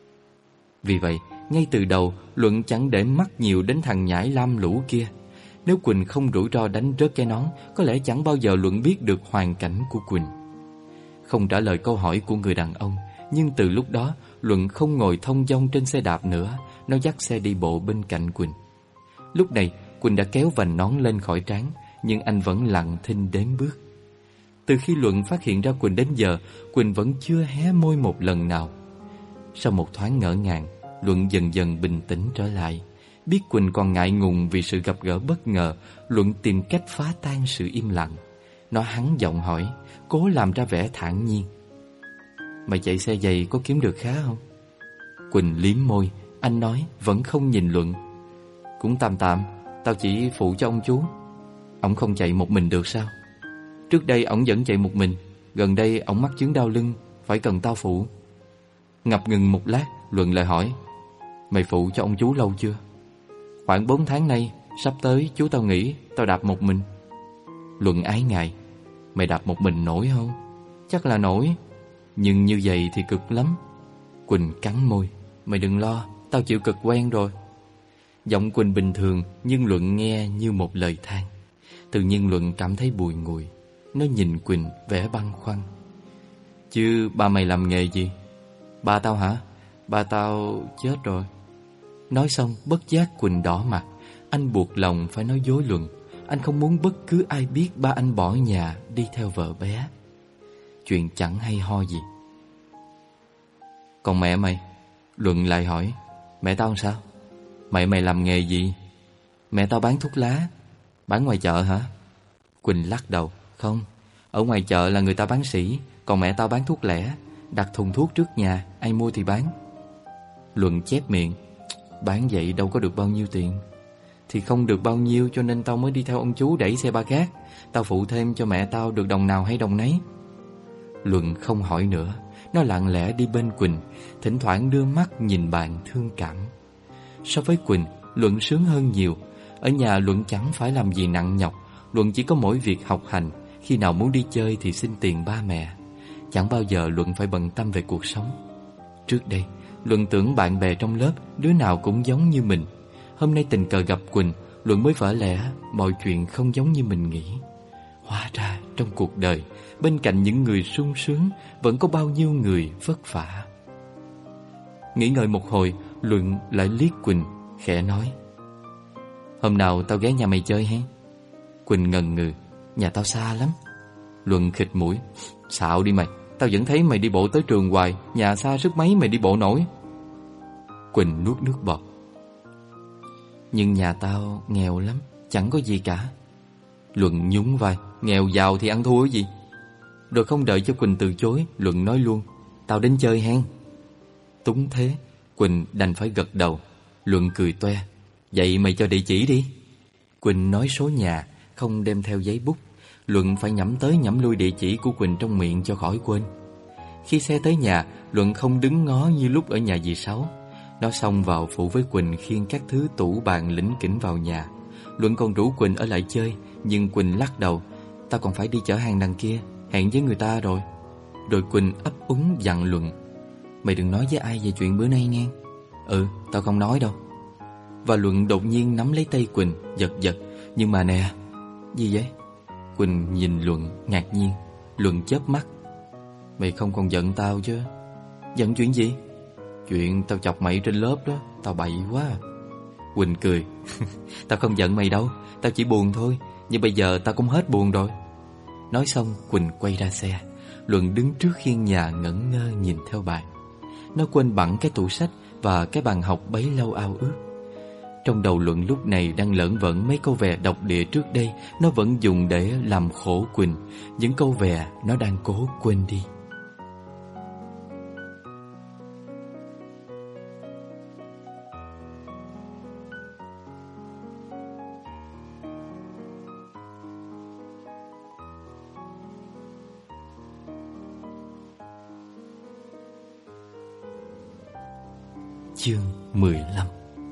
Vì vậy, ngay từ đầu, Luận chẳng để mắt nhiều đến thằng nhãi lam lũ kia. Nếu Quỳnh không rủi ro đánh rớt cái nón, có lẽ chẳng bao giờ Luận biết được hoàn cảnh của Quỳnh. Không trả lời câu hỏi của người đàn ông, nhưng từ lúc đó, Luận không ngồi thong dong trên xe đạp nữa. Nó dắt xe đi bộ bên cạnh Quỳnh. Lúc này, Quỳnh đã kéo vành nón lên khỏi trán, nhưng anh vẫn lặng thinh đếm bước. Từ khi Luận phát hiện ra Quỳnh đến giờ, Quỳnh vẫn chưa hé môi một lần nào. Sau một thoáng ngỡ ngàng, Luận dần dần bình tĩnh trở lại. Biết Quỳnh còn ngại ngùng vì sự gặp gỡ bất ngờ, Luận tìm cách phá tan sự im lặng. Nó hắng giọng hỏi, cố làm ra vẻ thản nhiên: "Mày chạy xe giày có kiếm được khá không?" Quỳnh liếm môi, anh nói vẫn không nhìn Luận: "Cũng tạm tạm, tao chỉ phụ cho ông chú." "Ổng không chạy một mình được sao?" "Trước đây ổng vẫn chạy một mình, gần đây ổng mắc chứng đau lưng, phải cần tao phụ." Ngập ngừng một lát, Luận lại hỏi: "Mày phụ cho ông chú lâu chưa?" "Khoảng 4 tháng nay, sắp tới chú tao nghỉ, tao đạp một mình." Luận ái ngại: "Mày đạp một mình nổi không?" "Chắc là nổi, nhưng như vậy thì cực lắm." Quỳnh cắn môi: "Mày đừng lo, tao chịu cực quen rồi." Giọng Quỳnh bình thường, nhưng Luận nghe như một lời than. Tự nhiên Luận cảm thấy bùi ngùi. Nó nhìn Quỳnh vẻ băn khoăn: "Chứ ba mày làm nghề gì?" "Ba tao hả? Ba tao chết rồi." Nói xong bất giác Quỳnh đỏ mặt. Anh buộc lòng phải nói dối Luận. Anh không muốn bất cứ ai biết ba anh bỏ nhà đi theo vợ bé. Chuyện chẳng hay ho gì. "Còn mẹ mày?" Luận lại hỏi. "Mẹ tao sao?" "Mẹ mày làm nghề gì?" "Mẹ tao bán thuốc lá." "Bán ngoài chợ hả?" Quỳnh lắc đầu. "Không, ở ngoài chợ là người ta bán sỉ, còn mẹ tao bán thuốc lẻ, đặt thùng thuốc trước nhà, ai mua thì bán." Luận chép miệng: "Bán vậy đâu có được bao nhiêu tiền." "Thì không được bao nhiêu cho nên tao mới đi theo ông chú đẩy xe ba gác. Tao phụ thêm cho mẹ tao được đồng nào hay đồng nấy." Luận không hỏi nữa. Nó lặng lẽ đi bên Quỳnh, thỉnh thoảng đưa mắt nhìn bạn thương cảm. So với Quỳnh, Luận sướng hơn nhiều. Ở nhà Luận chẳng phải làm gì nặng nhọc. Luận chỉ có mỗi việc học hành. Khi nào muốn đi chơi thì xin tiền ba mẹ. Chẳng bao giờ Luận phải bận tâm về cuộc sống. Trước đây, Luận tưởng bạn bè trong lớp đứa nào cũng giống như mình. Hôm nay tình cờ gặp Quỳnh, Luận mới vỡ lẽ mọi chuyện không giống như mình nghĩ. Hóa ra trong cuộc đời, bên cạnh những người sung sướng, vẫn có bao nhiêu người vất vả. Nghĩ ngợi một hồi, Luận lại liếc Quỳnh, khẽ nói: "Hôm nào tao ghé nhà mày chơi he?" Quỳnh ngần ngừ: "Nhà tao xa lắm." Luận khịt mũi: "Xạo đi mày, tao vẫn thấy mày đi bộ tới trường hoài, nhà xa sức mấy mày đi bộ nổi." Quỳnh nuốt nước bọt: "Nhưng nhà tao nghèo lắm, chẳng có gì cả." Luận nhún vai: "Nghèo giàu thì ăn thua cái gì?" Rồi không đợi cho Quỳnh từ chối, Luận nói luôn: "Tao đến chơi hen." Túng thế, Quỳnh đành phải gật đầu. Luận cười toe: "Vậy mày cho địa chỉ đi." Quỳnh nói số nhà, không đem theo giấy bút. Luận phải nhẩm tới nhẩm lui địa chỉ của Quỳnh trong miệng cho khỏi quên. Khi xe tới nhà, Luận không đứng ngó như lúc ở nhà dì Sáu. Nó xông vào phụ với Quỳnh khiêng các thứ tủ bàn lỉnh kỉnh vào nhà. Luận còn rủ Quỳnh ở lại chơi, nhưng Quỳnh lắc đầu: "Tao còn phải đi chở hàng đằng kia, hẹn với người ta rồi." Rồi Quỳnh ấp úng dặn Luận: "Mày đừng nói với ai về chuyện bữa nay nghe." "Ừ, tao không nói đâu." Và Luận đột nhiên nắm lấy tay Quỳnh, giật giật: "Nhưng mà nè." "Gì vậy?" Quỳnh nhìn Luận ngạc nhiên. Luận chớp mắt: "Mày không còn giận tao chứ?" "Giận chuyện gì?" "Chuyện tao chọc mày trên lớp đó, tao bậy quá." Quỳnh cười: "Tao không giận mày đâu, tao chỉ buồn thôi. Nhưng bây giờ tao cũng hết buồn rồi." Nói xong, Quỳnh quay ra xe. Luận đứng trước khiên nhà ngẩn ngơ nhìn theo bạn. Nó quên bẵng cái tủ sách và cái bàn học bấy lâu ao ước. Trong đầu Luận lúc này đang lởn vởn mấy câu vè độc địa trước đây nó vẫn dùng để làm khổ Quỳnh. Những câu vè nó đang cố quên đi. Chương 15.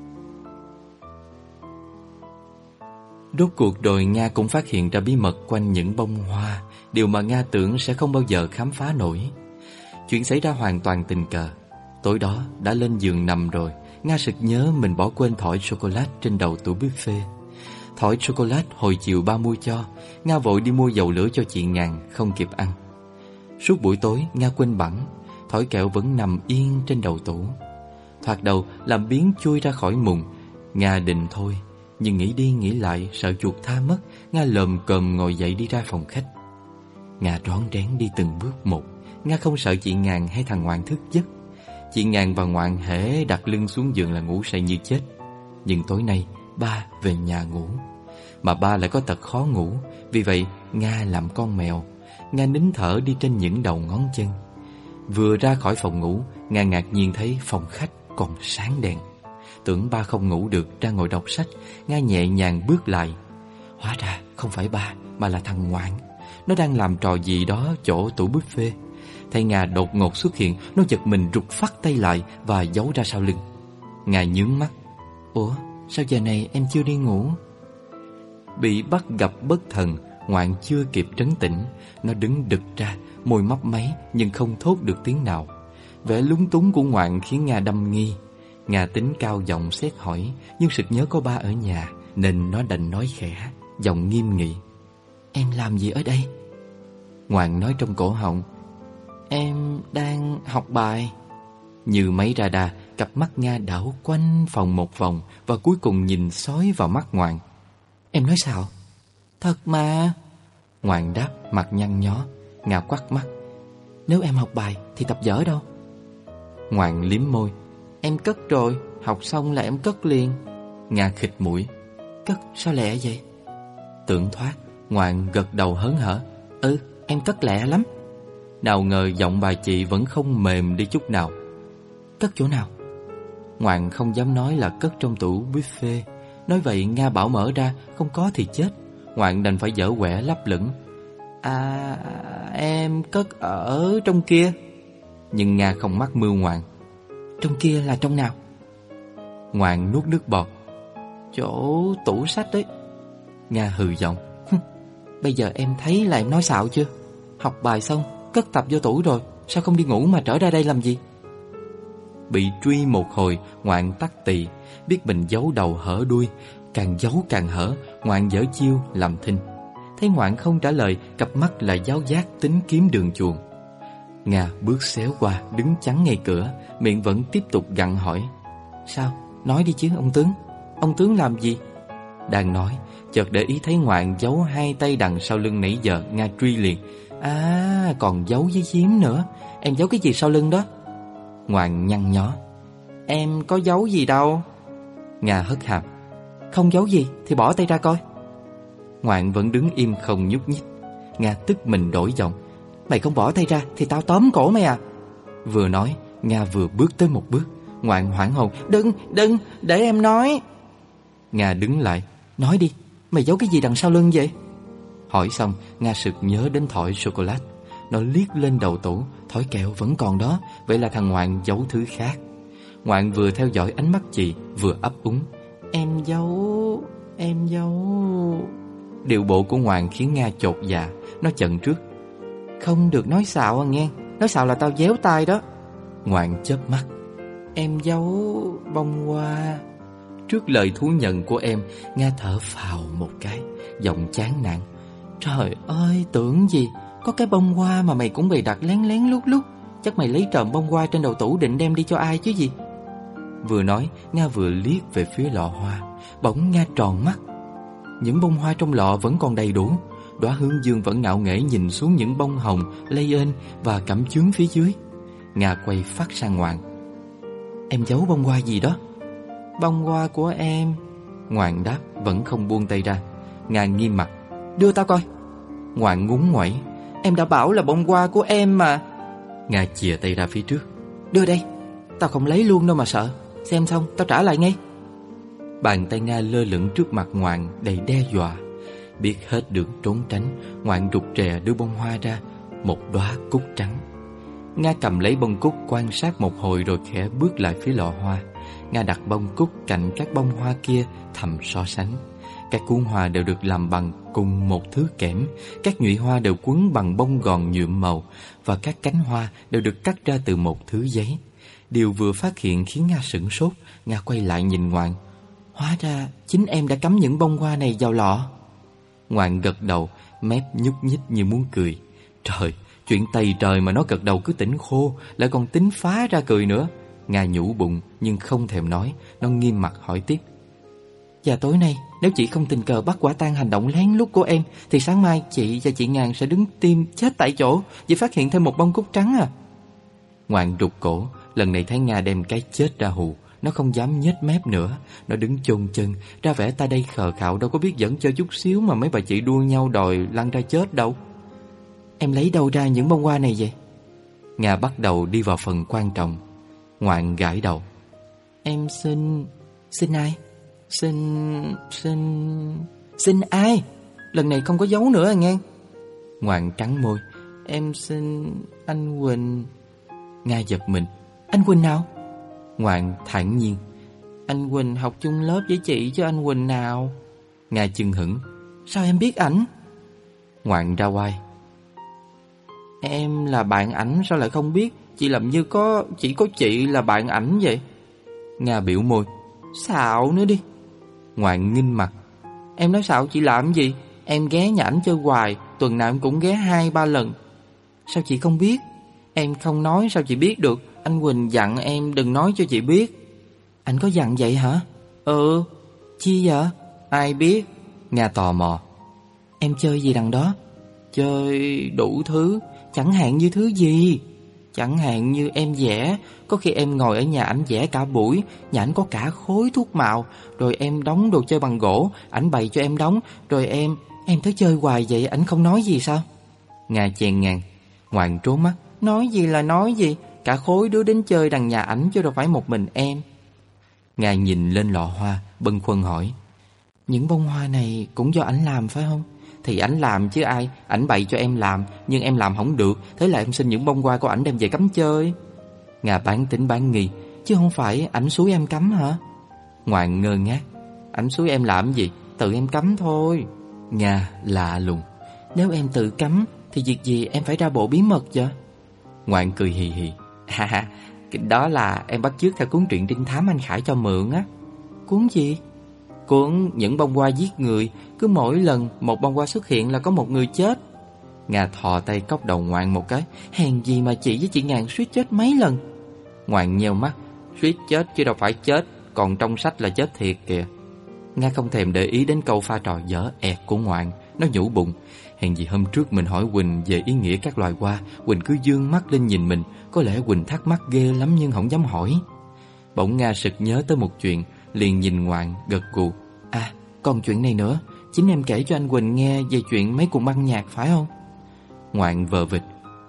Rốt cuộc rồi Nga cũng phát hiện ra bí mật quanh những bông hoa, điều mà Nga tưởng sẽ không bao giờ khám phá nổi. Chuyện xảy ra hoàn toàn tình cờ. Tối đó đã lên giường nằm rồi, Nga sực nhớ mình bỏ quên thỏi chocolate trên đầu tủ buffet. Thỏi chocolate hồi chiều ba mua cho. Nga vội đi mua dầu lửa cho chị Ngàn, không kịp ăn. Suốt buổi tối Nga quên bẵng, thỏi kẹo vẫn nằm yên trên đầu tủ. Thoạt đầu làm biếng chui ra khỏi mùng. Nga định thôi, nhưng nghĩ đi nghĩ lại sợ chuột tha mất. Nga lồm cồm ngồi dậy đi ra phòng khách. Nga rón rén đi từng bước một. Nga không sợ chị Ngàn hay thằng Ngoạn thức giấc. Chị Ngàn và Ngoạn hễ đặt lưng xuống giường là ngủ say như chết. Nhưng tối nay ba về nhà ngủ, mà ba lại có tật khó ngủ. Vì vậy Nga làm con mèo. Nga nín thở đi trên những đầu ngón chân. Vừa ra khỏi phòng ngủ, Nga ngạc nhiên thấy phòng khách còn sáng đèn. Tưởng ba không ngủ được ra ngồi đọc sách. Nga nhẹ nhàng bước lại. Hóa ra không phải ba mà là thằng Ngoạn. Nó đang làm trò gì đó chỗ tủ buffet. Thấy Nga đột ngột xuất hiện, nó giật mình rụt phắt tay lại và giấu ra sau lưng. Nga nhướng mắt: "Ủa, sao giờ này em chưa đi ngủ?" Bị bắt gặp bất thần, Ngoạn chưa kịp trấn tĩnh. Nó đứng đực ra, môi mấp máy nhưng không thốt được tiếng nào. Vẻ lúng túng của Ngoạn khiến Nga đăm nghi. Nga tính cao giọng xét hỏi, nhưng sực nhớ có ba ở nhà nên nó đành nói khẽ, giọng nghiêm nghị: "Em làm gì ở đây?" Ngoạn nói trong cổ họng: "Em đang học bài." Như máy radar, cặp mắt Nga đảo quanh phòng một vòng và cuối cùng nhìn xói vào mắt Ngoạn. "Em nói sao?" "Thật mà." Ngoạn đáp mặt nhăn nhó. Nga quắt mắt: "Nếu em học bài thì tập vở đâu?" Ngoạn liếm môi: "Em cất rồi, học xong là em cất liền." Nga khịt mũi: "Cất sao lẹ vậy?" Tưởng thoát, Ngoạn gật đầu hớn hở: "Ừ, em cất lẹ lắm." Nào ngờ giọng bà chị vẫn không mềm đi chút nào. "Cất chỗ nào?" Ngoạn không dám nói là cất trong tủ buffet. Nói vậy Nga bảo mở ra, không có thì chết. Ngoạn đành phải dở quẻ lấp lửng: "À, em cất ở trong kia." Nhưng Nga không mắc mưu Ngoạn: "Trong kia là trong nào?" Ngoạn nuốt nước bọt: "Chỗ tủ sách đấy." Nga hừ giọng: "Bây giờ em thấy là em nói xạo chưa? Học bài xong, cất tập vô tủ rồi, sao không đi ngủ mà trở ra đây làm gì?" Bị truy một hồi, Ngoạn tắt tì, biết mình giấu đầu hở đuôi. Càng giấu càng hở, Ngoạn giở chiêu làm thinh. Thấy Ngoạn không trả lời, cặp mắt lại giáo giác tính kiếm đường chuồn. Nga bước xéo qua, đứng chắn ngay cửa, miệng vẫn tiếp tục gặng hỏi: "Sao? Nói đi chứ ông tướng. Ông tướng làm gì?" Đang nói, chợt để ý thấy Ngoạn giấu hai tay đằng sau lưng nãy giờ. Nga truy liền: "À, còn giấu với giếm nữa. Em giấu cái gì sau lưng đó?" Ngoạn nhăn nhó: "Em có giấu gì đâu." Nga hất hàm: "Không giấu gì thì bỏ tay ra coi." Ngoạn vẫn đứng im không nhúc nhích. Nga tức mình đổi giọng: Mày không bỏ tay ra thì tao tóm cổ mày à. Vừa nói, Nga vừa bước tới một bước. Ngoạn hoảng hồn. Đừng, để em nói. Nga đứng lại. Nói đi, mày giấu cái gì đằng sau lưng vậy? Hỏi xong, Nga sực nhớ đến thỏi sô-cô-lát. Nó liếc lên đầu tủ. Thỏi kẹo vẫn còn đó. Vậy là thằng Ngoạn giấu thứ khác. Ngoạn vừa theo dõi ánh mắt chị, vừa ấp úng. Em giấu. Điệu bộ của Ngoạn khiến Nga chột dạ. Nó chận trước. Không được nói xạo à nghe. Nói xạo là tao déo tai đó. Ngoạn chớp mắt. Em giấu bông hoa. Trước lời thú nhận của em, Nga thở phào một cái, giọng chán nản. Trời ơi, tưởng gì. Có cái bông hoa mà mày cũng bày đặt lén lén lút lút. Chắc mày lấy trộm bông hoa trên đầu tủ định đem đi cho ai chứ gì. Vừa nói, Nga vừa liếc về phía lọ hoa. Bỗng Nga tròn mắt. Những bông hoa trong lọ vẫn còn đầy đủ. Đóa hướng dương vẫn ngạo nghễ nhìn xuống những bông hồng, lây ên và cẩm chướng phía dưới. Nga quay phát sang Ngoạn. Em giấu bông hoa gì đó? Bông hoa của em. Ngoạn đáp vẫn không buông tay ra. Nga nghiêm mặt. Đưa tao coi. Ngoạn ngúng ngoẩy. Em đã bảo là bông hoa của em mà. Nga chìa tay ra phía trước. Đưa đây. Tao không lấy luôn đâu mà sợ. Xem xong tao trả lại ngay. Bàn tay Nga lơ lửng trước mặt Ngoạn đầy đe dọa. Biết hết đường trốn tránh, Ngoạn rụt rè đưa bông hoa ra. Một đóa cúc trắng. Nga cầm lấy bông cúc quan sát một hồi rồi khẽ bước lại phía lọ hoa. Nga đặt bông cúc cạnh các bông hoa kia thầm so sánh. Các cuốn hoa đều được làm bằng cùng một thứ kẽm. Các nhụy hoa đều quấn bằng bông gòn nhuộm màu. Và các cánh hoa đều được cắt ra từ một thứ giấy. Điều vừa phát hiện khiến Nga sửng sốt. Nga quay lại nhìn Ngoạn. Hóa ra chính em đã cắm những bông hoa này vào lọ. Ngoạn gật đầu, mép nhúc nhích như muốn cười. Trời, chuyện tày trời mà nó gật đầu cứ tỉnh khô, lại còn tính phá ra cười nữa. Nga nhủ bụng nhưng không thèm nói. Nó nghiêm mặt hỏi tiếp. Và tối nay nếu chị không tình cờ bắt quả tang hành động lén lút của em, thì sáng mai chị và chị Ngàn sẽ đứng tim chết tại chỗ vì phát hiện thêm một bông cúc trắng à? Ngoạn rụt cổ. Lần này thấy Nga đem cái chết ra hù. Nó không dám nhếch mép nữa. Nó đứng chôn chân, ra vẻ ta đây khờ khạo, đâu có biết dẫn cho chút xíu mà mấy bà chị đua nhau đòi lăn ra chết đâu. Em lấy đâu ra những bông hoa này vậy? Nga bắt đầu đi vào phần quan trọng. Ngoạn gãi đầu. Em xin... Xin ai? Xin ai? Lần này không có giấu nữa à nghe. Ngoạn cắn môi. Em xin anh Quỳnh. Nga giật mình. Anh Quỳnh nào? Ngoạn thản nhiên. Anh Quỳnh học chung lớp với chị chứ anh Quỳnh nào? Nga chưng hửng. Sao em biết ảnh? Ngoạn ra oai. Em là bạn ảnh sao lại không biết? Chị làm như chỉ có chị là bạn ảnh vậy. Nga biểu môi. Xạo nữa đi. Ngoạn nghinh mặt. Em nói xạo chị làm gì? Em ghé nhà ảnh chơi hoài. Tuần nào em cũng ghé 2-3 lần. Sao chị không biết? Em không nói sao chị biết được? Anh Quỳnh dặn em đừng nói cho chị biết. Anh có dặn vậy hả? Ừ. Chi vậy? Ai biết? Nga tò mò. Em chơi gì đằng đó? Chơi đủ thứ. Chẳng hạn như thứ gì? Chẳng hạn như em vẽ. Có khi em ngồi ở nhà ảnh vẽ cả buổi. Nhà ảnh có cả khối thuốc màu. Rồi em đóng đồ chơi bằng gỗ. Ảnh bày cho em đóng. Rồi em tới chơi hoài vậy. Ảnh không nói gì sao? Nga chèn ngang. Ngoạn trố mắt. Nói gì là nói gì? Cả khối đứa đến chơi đằng nhà ảnh chứ đâu phải một mình em. Nga nhìn lên lọ hoa, bâng khuâng hỏi. Những bông hoa này cũng do ảnh làm phải không? Thì ảnh làm chứ ai. Ảnh bày cho em làm. Nhưng em làm không được. Thế là em xin những bông hoa của ảnh đem về cắm chơi. Nga bán tính bán nghi. Chứ không phải ảnh xúi em cắm hả? Ngoạn ngơ ngác. Ảnh xúi em làm gì? Tự em cắm thôi. Nga lạ lùng. Nếu em tự cắm thì việc gì em phải ra bộ bí mật vậy? Ngoạn cười hì hì. Cái đó là em bắt chước theo cuốn truyện trinh thám anh Khải cho mượn á. Cuốn gì? Cuốn Những bông hoa giết người. Cứ mỗi lần một bông hoa xuất hiện là có một người chết. Nga thò tay cốc đầu Ngoạn một cái. Hèn gì mà chị với chị Ngàn suýt chết mấy lần. Ngoạn nheo mắt. Suýt chết chứ đâu phải chết. Còn trong sách là chết thiệt kìa. Nga không thèm để ý đến câu pha trò dở ẹt của Ngoạn. Nó nhủ bụng. Hèn gì hôm trước mình hỏi Quỳnh về ý nghĩa các loài hoa, Quỳnh cứ dương mắt lên nhìn mình. Có lẽ Quỳnh thắc mắc ghê lắm nhưng không dám hỏi. Bỗng Nga sực nhớ tới một chuyện, liền nhìn Ngoạn gật gù. À, còn chuyện này nữa. Chính em kể cho anh Quỳnh nghe về chuyện mấy cuộn băng nhạc phải không? Ngoạn vờ vịt.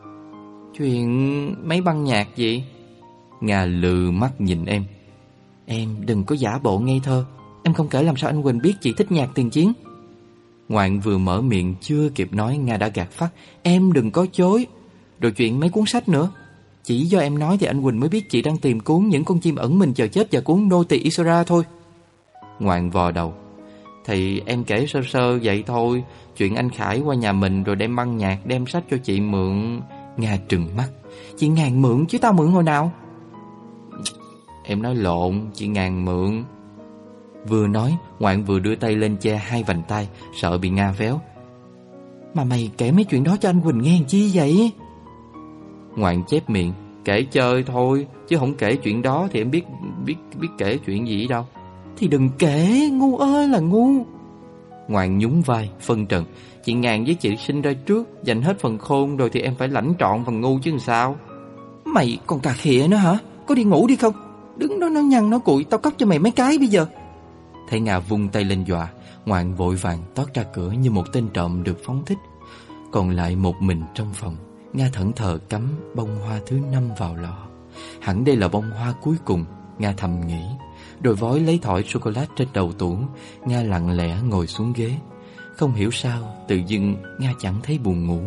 Chuyện mấy băng nhạc gì? Nga lừ mắt nhìn em. Em đừng có giả bộ ngây thơ. Em không kể làm sao anh Quỳnh biết chị thích nhạc tiền chiến. Ngoạn vừa mở miệng chưa kịp nói, Nga đã gạt phắt. Em đừng có chối. Rồi chuyện mấy cuốn sách nữa. Chỉ do em nói thì anh Quỳnh mới biết chị đang tìm cuốn Những con chim ẩn mình chờ chết và cuốn Nô tỳ Isora thôi. Ngoạn vò đầu. Thì em kể sơ sơ vậy thôi. Chuyện anh Khải qua nhà mình rồi đem băng nhạc, đem sách cho chị mượn. Nga trừng mắt. Chị Ngàn mượn chứ tao mượn hồi nào? Em nói lộn, chị Ngàn mượn. Vừa nói, Ngoạn vừa đưa tay lên che hai vành tay, sợ bị Nga véo. Mà mày kể mấy chuyện đó cho anh Quỳnh nghe làm chi vậy? Ngoạn chép miệng. Kể chơi thôi, chứ không kể chuyện đó thì em biết kể chuyện gì đâu. Thì đừng kể, ngu ơi là ngu. Ngoạn nhún vai, phân trần. Chị Ngàn với chị sinh ra trước, dành hết phần khôn rồi thì em phải lãnh trọn phần ngu chứ làm sao. Mày còn cà khịa nữa hả? Có đi ngủ đi không? Đứng đó nói nhăn nói cuội, tao cấp cho mày mấy cái bây giờ. Thấy Nga vung tay lên dọa, Ngoạn vội vàng tót ra cửa như một tên trộm được phóng thích. Còn lại một mình trong phòng, Nga thẫn thờ cắm bông hoa thứ 5 vào lọ. Hẳn đây là bông hoa cuối cùng, Nga thầm nghĩ. Rồi vói lấy thỏi sô-cô-lát trên đầu tủ, Nga lặng lẽ ngồi xuống ghế. Không hiểu sao, tự dưng Nga chẳng thấy buồn ngủ.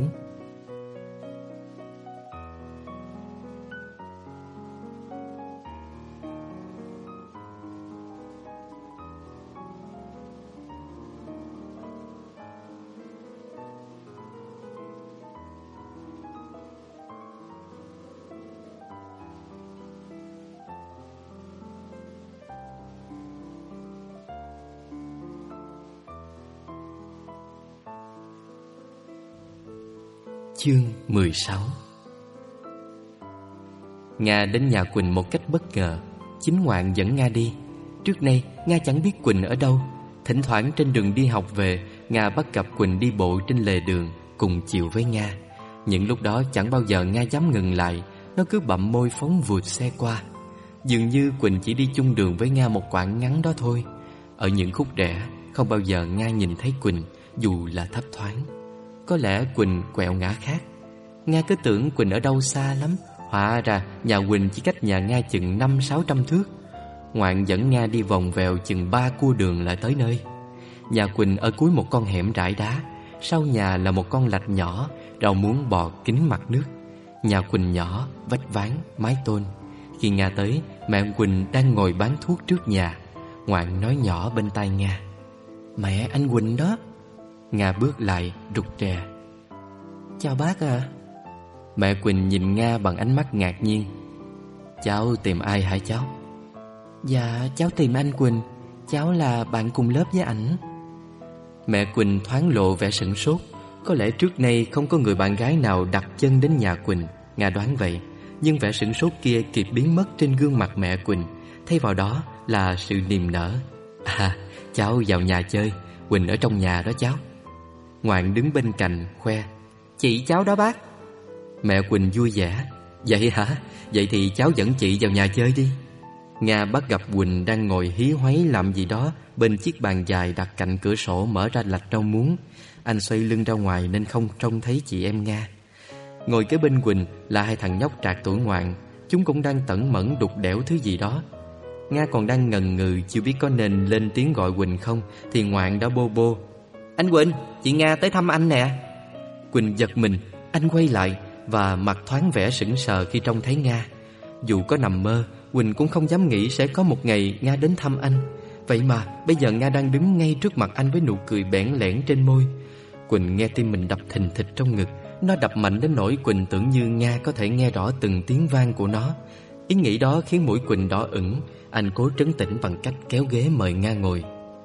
Chương 16. Nga đến nhà Quỳnh một cách bất ngờ. Chính Ngoạn dẫn Nga đi. Trước nay Nga chẳng biết Quỳnh ở đâu. Thỉnh thoảng trên đường đi học về, Nga bắt gặp Quỳnh đi bộ trên lề đường cùng chiều với Nga. Những lúc đó chẳng bao giờ Nga dám ngừng lại. Nó cứ bặm môi phóng vụt xe qua. Dường như Quỳnh chỉ đi chung đường với Nga một quãng ngắn đó thôi. Ở những khúc rẽ, không bao giờ Nga nhìn thấy Quỳnh, dù là thấp thoáng. Có lẽ Quỳnh quẹo ngã khác. Nga cứ tưởng Quỳnh ở đâu xa lắm. Hóa ra nhà Quỳnh chỉ cách nhà Nga chừng 500-600 thước. Ngoạn dẫn Nga đi vòng vèo chừng 3 cua đường lại tới nơi. Nhà Quỳnh ở cuối một con hẻm rải đá. Sau nhà là một con lạch nhỏ, rau muống bò kín mặt nước. Nhà Quỳnh nhỏ, vách ván, mái tôn. Khi Nga tới, mẹ Quỳnh đang ngồi bán thuốc trước nhà. Ngoạn nói nhỏ bên tai Nga. Mẹ anh Quỳnh đó. Nga bước lại rụt rè. Chào bác à. Mẹ Quỳnh nhìn Nga bằng ánh mắt ngạc nhiên. Cháu tìm ai hả cháu? Dạ cháu tìm anh Quỳnh. Cháu là bạn cùng lớp với ảnh. Mẹ Quỳnh thoáng lộ vẻ sửng sốt. Có lẽ trước nay không có người bạn gái nào đặt chân đến nhà Quỳnh, Nga đoán vậy. Nhưng vẻ sửng sốt kia kịp biến mất trên gương mặt mẹ Quỳnh. Thay vào đó là sự niềm nở. À, cháu vào nhà chơi, Quỳnh ở trong nhà đó cháu. Ngoạn đứng bên cạnh khoe. Chị cháu đó bác. Mẹ Quỳnh vui vẻ. Vậy hả? Vậy thì cháu dẫn chị vào nhà chơi đi. Nga bắt gặp Quỳnh đang ngồi hí hoáy làm gì đó bên chiếc bàn dài đặt cạnh cửa sổ mở ra lạch rau muống. Anh xoay lưng ra ngoài nên không trông thấy chị em Nga. Ngồi kế bên Quỳnh là hai thằng nhóc trạc tuổi Ngoạn. Chúng cũng đang tẩn mẩn đục đẽo thứ gì đó. Nga còn đang ngần ngừ chưa biết có nên lên tiếng gọi Quỳnh không, thì Ngoạn đã bô bô. Anh Quỳnh, chị Nga tới thăm anh nè. Quỳnh giật mình. Anh quay lại và mặt thoáng vẻ sững sờ khi trông thấy Nga. Dù có nằm mơ, Quỳnh cũng không dám nghĩ sẽ có một ngày Nga đến thăm anh. Vậy mà bây giờ Nga đang đứng ngay trước mặt anh với nụ cười bẽn lẽn trên môi. Quỳnh nghe tim mình đập thình thịch trong ngực. Nó đập mạnh đến nỗi Quỳnh tưởng như Nga có thể nghe rõ từng tiếng vang của nó. Ý nghĩ đó khiến mũi Quỳnh đỏ ửng. Anh cố trấn tĩnh bằng cách kéo ghế mời Nga ngồi.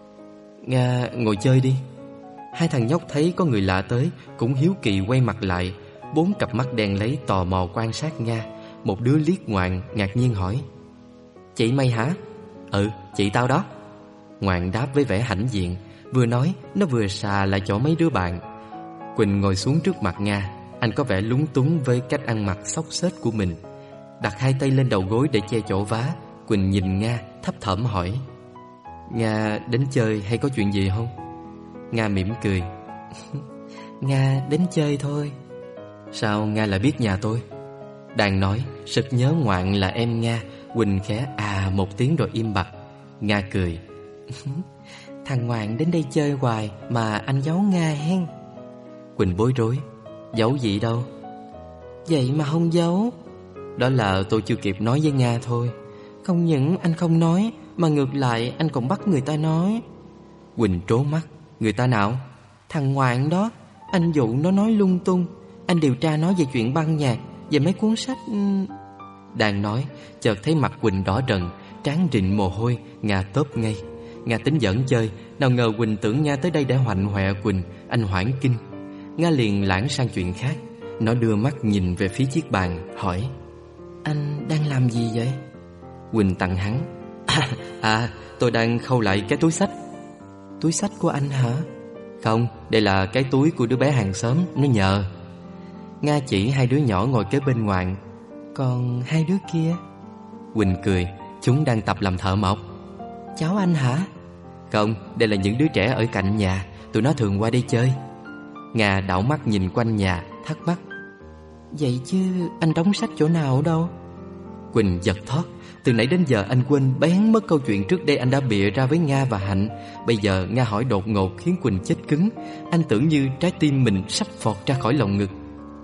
Nga ngồi chơi đi. Hai thằng nhóc thấy có người lạ tới cũng hiếu kỳ quay mặt lại. Bốn cặp mắt đen lấy tò mò quan sát Nga. Một đứa liếc Ngoạn ngạc nhiên hỏi. Chị mày hả? Ừ, chị tao đó. Ngoạn đáp với vẻ hãnh diện. Vừa nói nó vừa xà lại chỗ mấy đứa bạn. Quỳnh ngồi xuống trước mặt Nga. Anh có vẻ lúng túng với cách ăn mặc xốc xếch của mình. Đặt hai tay lên đầu gối để che chỗ vá. Quỳnh nhìn Nga thấp thỏm hỏi. Nga đến chơi hay có chuyện gì không? Nga mỉm cười. Nga đến chơi thôi. Sao Nga lại biết nhà tôi? Đang nói, sực nhớ ngoạn là em Nga. Quỳnh khẽ à một tiếng rồi im bặt. Nga cười. Thằng ngoạn đến đây chơi hoài mà anh giấu Nga hen. Quỳnh bối rối. Giấu gì đâu. Vậy mà không giấu. Đó là tôi chưa kịp nói với Nga thôi. Không những anh không nói mà ngược lại anh còn bắt người ta nói. Quỳnh trố mắt. Người ta nào? Thằng ngoạn đó. Anh dụ nó nói lung tung. Anh điều tra nó về chuyện băng nhạc, về mấy cuốn sách. Đang nói, chợt thấy mặt Quỳnh đỏ rần, trán rịn mồ hôi. Nga tốp ngay. Nga tính giỡn chơi, nào ngờ Quỳnh tưởng Nga tới đây để hoạnh hoẹ Quỳnh. Anh hoảng kinh. Nga liền lãng sang chuyện khác. Nó đưa mắt nhìn về phía chiếc bàn, hỏi: Anh đang làm gì vậy? Quỳnh tặng hắn: tôi đang khâu lại cái túi sách. Túi sách của anh hả? Không, đây là cái túi của đứa bé hàng xóm, nó nhờ. Nga chỉ hai đứa nhỏ ngồi kế bên ngoạn. Còn hai đứa kia? Quỳnh cười: Chúng đang tập làm thợ mộc. Cháu anh hả? Không, đây là những đứa trẻ ở cạnh nhà. Tụi nó thường qua đây chơi. Nga đảo mắt nhìn quanh nhà, thắc mắc: Vậy chứ anh đóng sách chỗ nào đâu? Quỳnh giật thót. Từ nãy đến giờ anh quên bén mất câu chuyện trước đây anh đã bịa ra với Nga và Hạnh. Bây giờ Nga hỏi đột ngột khiến Quỳnh chết cứng. Anh tưởng như trái tim mình sắp phọt ra khỏi lồng ngực.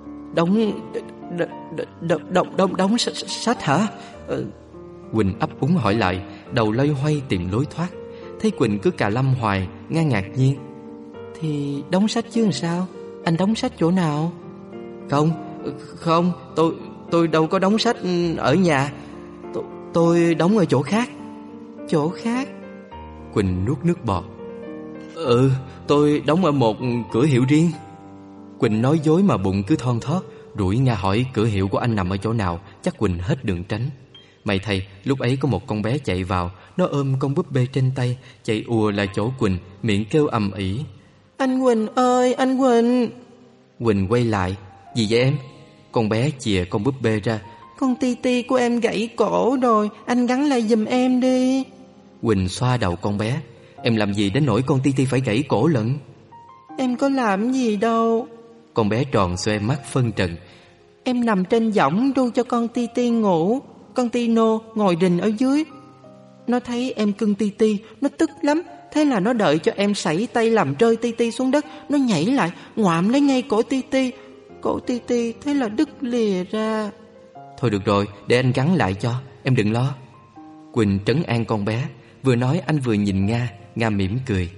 Đóng sách hả? Quỳnh ấp úng hỏi lại, đầu loay hoay tìm lối thoát. Thấy Quỳnh cứ cà lâm hoài, Nga ngạc nhiên: Thì đóng sách chứ làm sao? Anh đóng sách chỗ nào? Không, tôi đâu có đóng sách ở nhà. Tôi đóng ở chỗ khác. Chỗ khác? Quỳnh nuốt nước bọt. Tôi đóng ở một cửa hiệu riêng. Quỳnh nói dối mà bụng cứ thon thót. Rủi Nga hỏi cửa hiệu của anh nằm ở chỗ nào, chắc Quỳnh hết đường tránh. May thay, lúc ấy có một con bé chạy vào. Nó ôm con búp bê trên tay, chạy ùa lại chỗ Quỳnh, miệng kêu ầm ĩ: Anh Quỳnh ơi, anh Quỳnh! Quỳnh quay lại: Gì vậy em? Con bé chìa con búp bê ra. Con Ti của em gãy cổ rồi, anh gắn lại giùm em đi. Quỳnh xoa đầu con bé: Em làm gì đến nỗi con Ti phải gãy cổ lận? Em có làm gì đâu. Con bé tròn xoe mắt phân trần: Em nằm trên võng ru cho con Ti ngủ. Con Tino ngồi rình ở dưới. Nó thấy em cưng Ti, nó tức lắm. Thế là nó đợi cho em sảy tay làm rơi Ti xuống đất. Nó nhảy lại ngoạm lấy ngay cổ Ti. Cổ Ti thế là đứt lìa ra. Thôi được rồi, để anh gắn lại cho, em đừng lo. Quỳnh trấn an con bé. Vừa nói anh vừa nhìn Nga. Nga mỉm cười.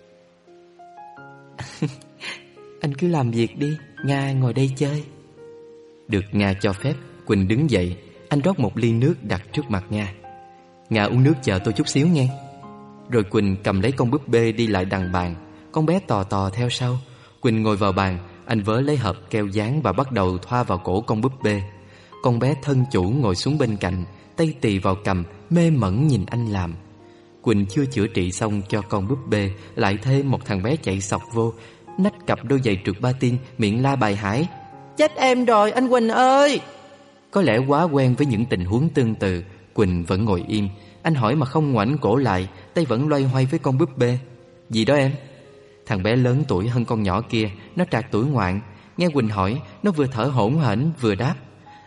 Anh cứ làm việc đi, Nga ngồi đây chơi. Được Nga cho phép, Quỳnh đứng dậy. Anh rót một ly nước đặt trước mặt Nga. Nga uống nước chờ tôi chút xíu nghe. Rồi Quỳnh cầm lấy con búp bê đi lại đằng bàn. Con bé tò theo sau. Quỳnh ngồi vào bàn. Anh vớ lấy hộp keo dán và bắt đầu thoa vào cổ con búp bê. Con bé thân chủ ngồi xuống bên cạnh, tay tì vào cằm, mê mẩn nhìn anh làm. Quỳnh chưa chữa trị xong cho con búp bê, lại thêm một thằng bé chạy sọc vô, nách cặp đôi giày trượt patin, miệng la bài hải: Chết em rồi anh Quỳnh ơi! Có lẽ quá quen với những tình huống tương tự, Quỳnh vẫn ngồi im. Anh hỏi mà không ngoảnh cổ lại, tay vẫn loay hoay với con búp bê. Gì đó em? Thằng bé lớn tuổi hơn con nhỏ kia, nó trạc tuổi ngoạn. Nghe Quỳnh hỏi, nó vừa thở hổn hển vừa đáp: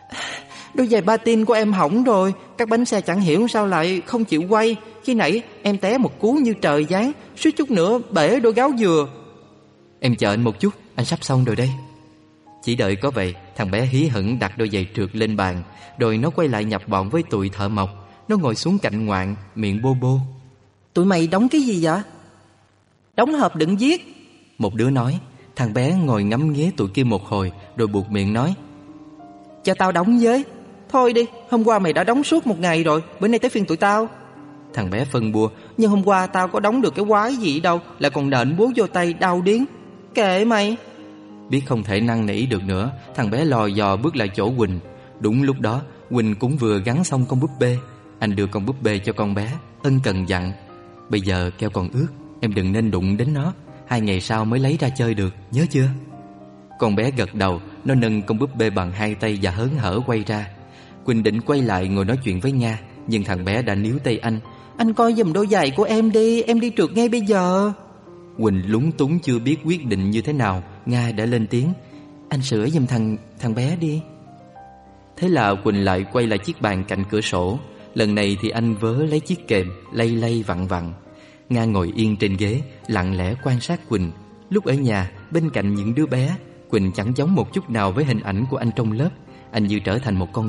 Đôi giày patin của em hỏng rồi. Các bánh xe chẳng hiểu sao lại không chịu quay. Khi nãy em té một cú như trời giáng, suýt chút nữa bể đôi gáo dừa. Em chờ anh một chút, anh sắp xong rồi đây. Chỉ đợi có vậy, thằng bé hí hửng đặt đôi giày trượt lên bàn. Rồi nó quay lại nhập bọn với tụi thợ mộc. Nó ngồi xuống cạnh ngoạn, miệng bô bô: Tụi mày đóng cái gì vậy? Đóng hộp đựng viết, một đứa nói. Thằng bé ngồi ngắm nghía tụi kia một hồi, rồi buột miệng nói: Cho tao đóng với. Thôi đi, hôm qua mày đã đóng suốt một ngày rồi, bữa nay tới phiên tụi tao. Thằng bé phân bua: Nhưng hôm qua tao có đóng được cái quái gì đâu, lại còn nện búa vô tay đau điếng. Kệ mày. Biết không thể năn nỉ được nữa, thằng bé lò dò bước lại chỗ Quỳnh. Đúng lúc đó, Quỳnh cũng vừa gắn xong con búp bê. Anh đưa con búp bê cho con bé, ân cần dặn: Bây giờ keo còn ướt, em đừng nên đụng đến nó. 2 ngày sau mới lấy ra chơi được, nhớ chưa? Con bé gật đầu. Nó nâng con búp bê bằng 2 tay và hớn hở quay ra. Quỳnh định quay lại ngồi nói chuyện với Nga, nhưng thằng bé đã níu tay anh: Anh coi giùm đôi giày của em đi, em đi trượt ngay bây giờ. Quỳnh lúng túng chưa biết quyết định như thế nào. Nga đã lên tiếng: Anh sửa giùm thằng bé đi. Thế là Quỳnh lại quay lại chiếc bàn cạnh cửa sổ. Lần này thì anh vớ lấy chiếc kềm, lay lay vặn vặn. Nga ngồi yên trên ghế, lặng lẽ quan sát Quỳnh. Lúc ở nhà, bên cạnh những đứa bé, Quỳnh chẳng giống một chút nào với hình ảnh của anh trong lớp. Anh như trở thành một con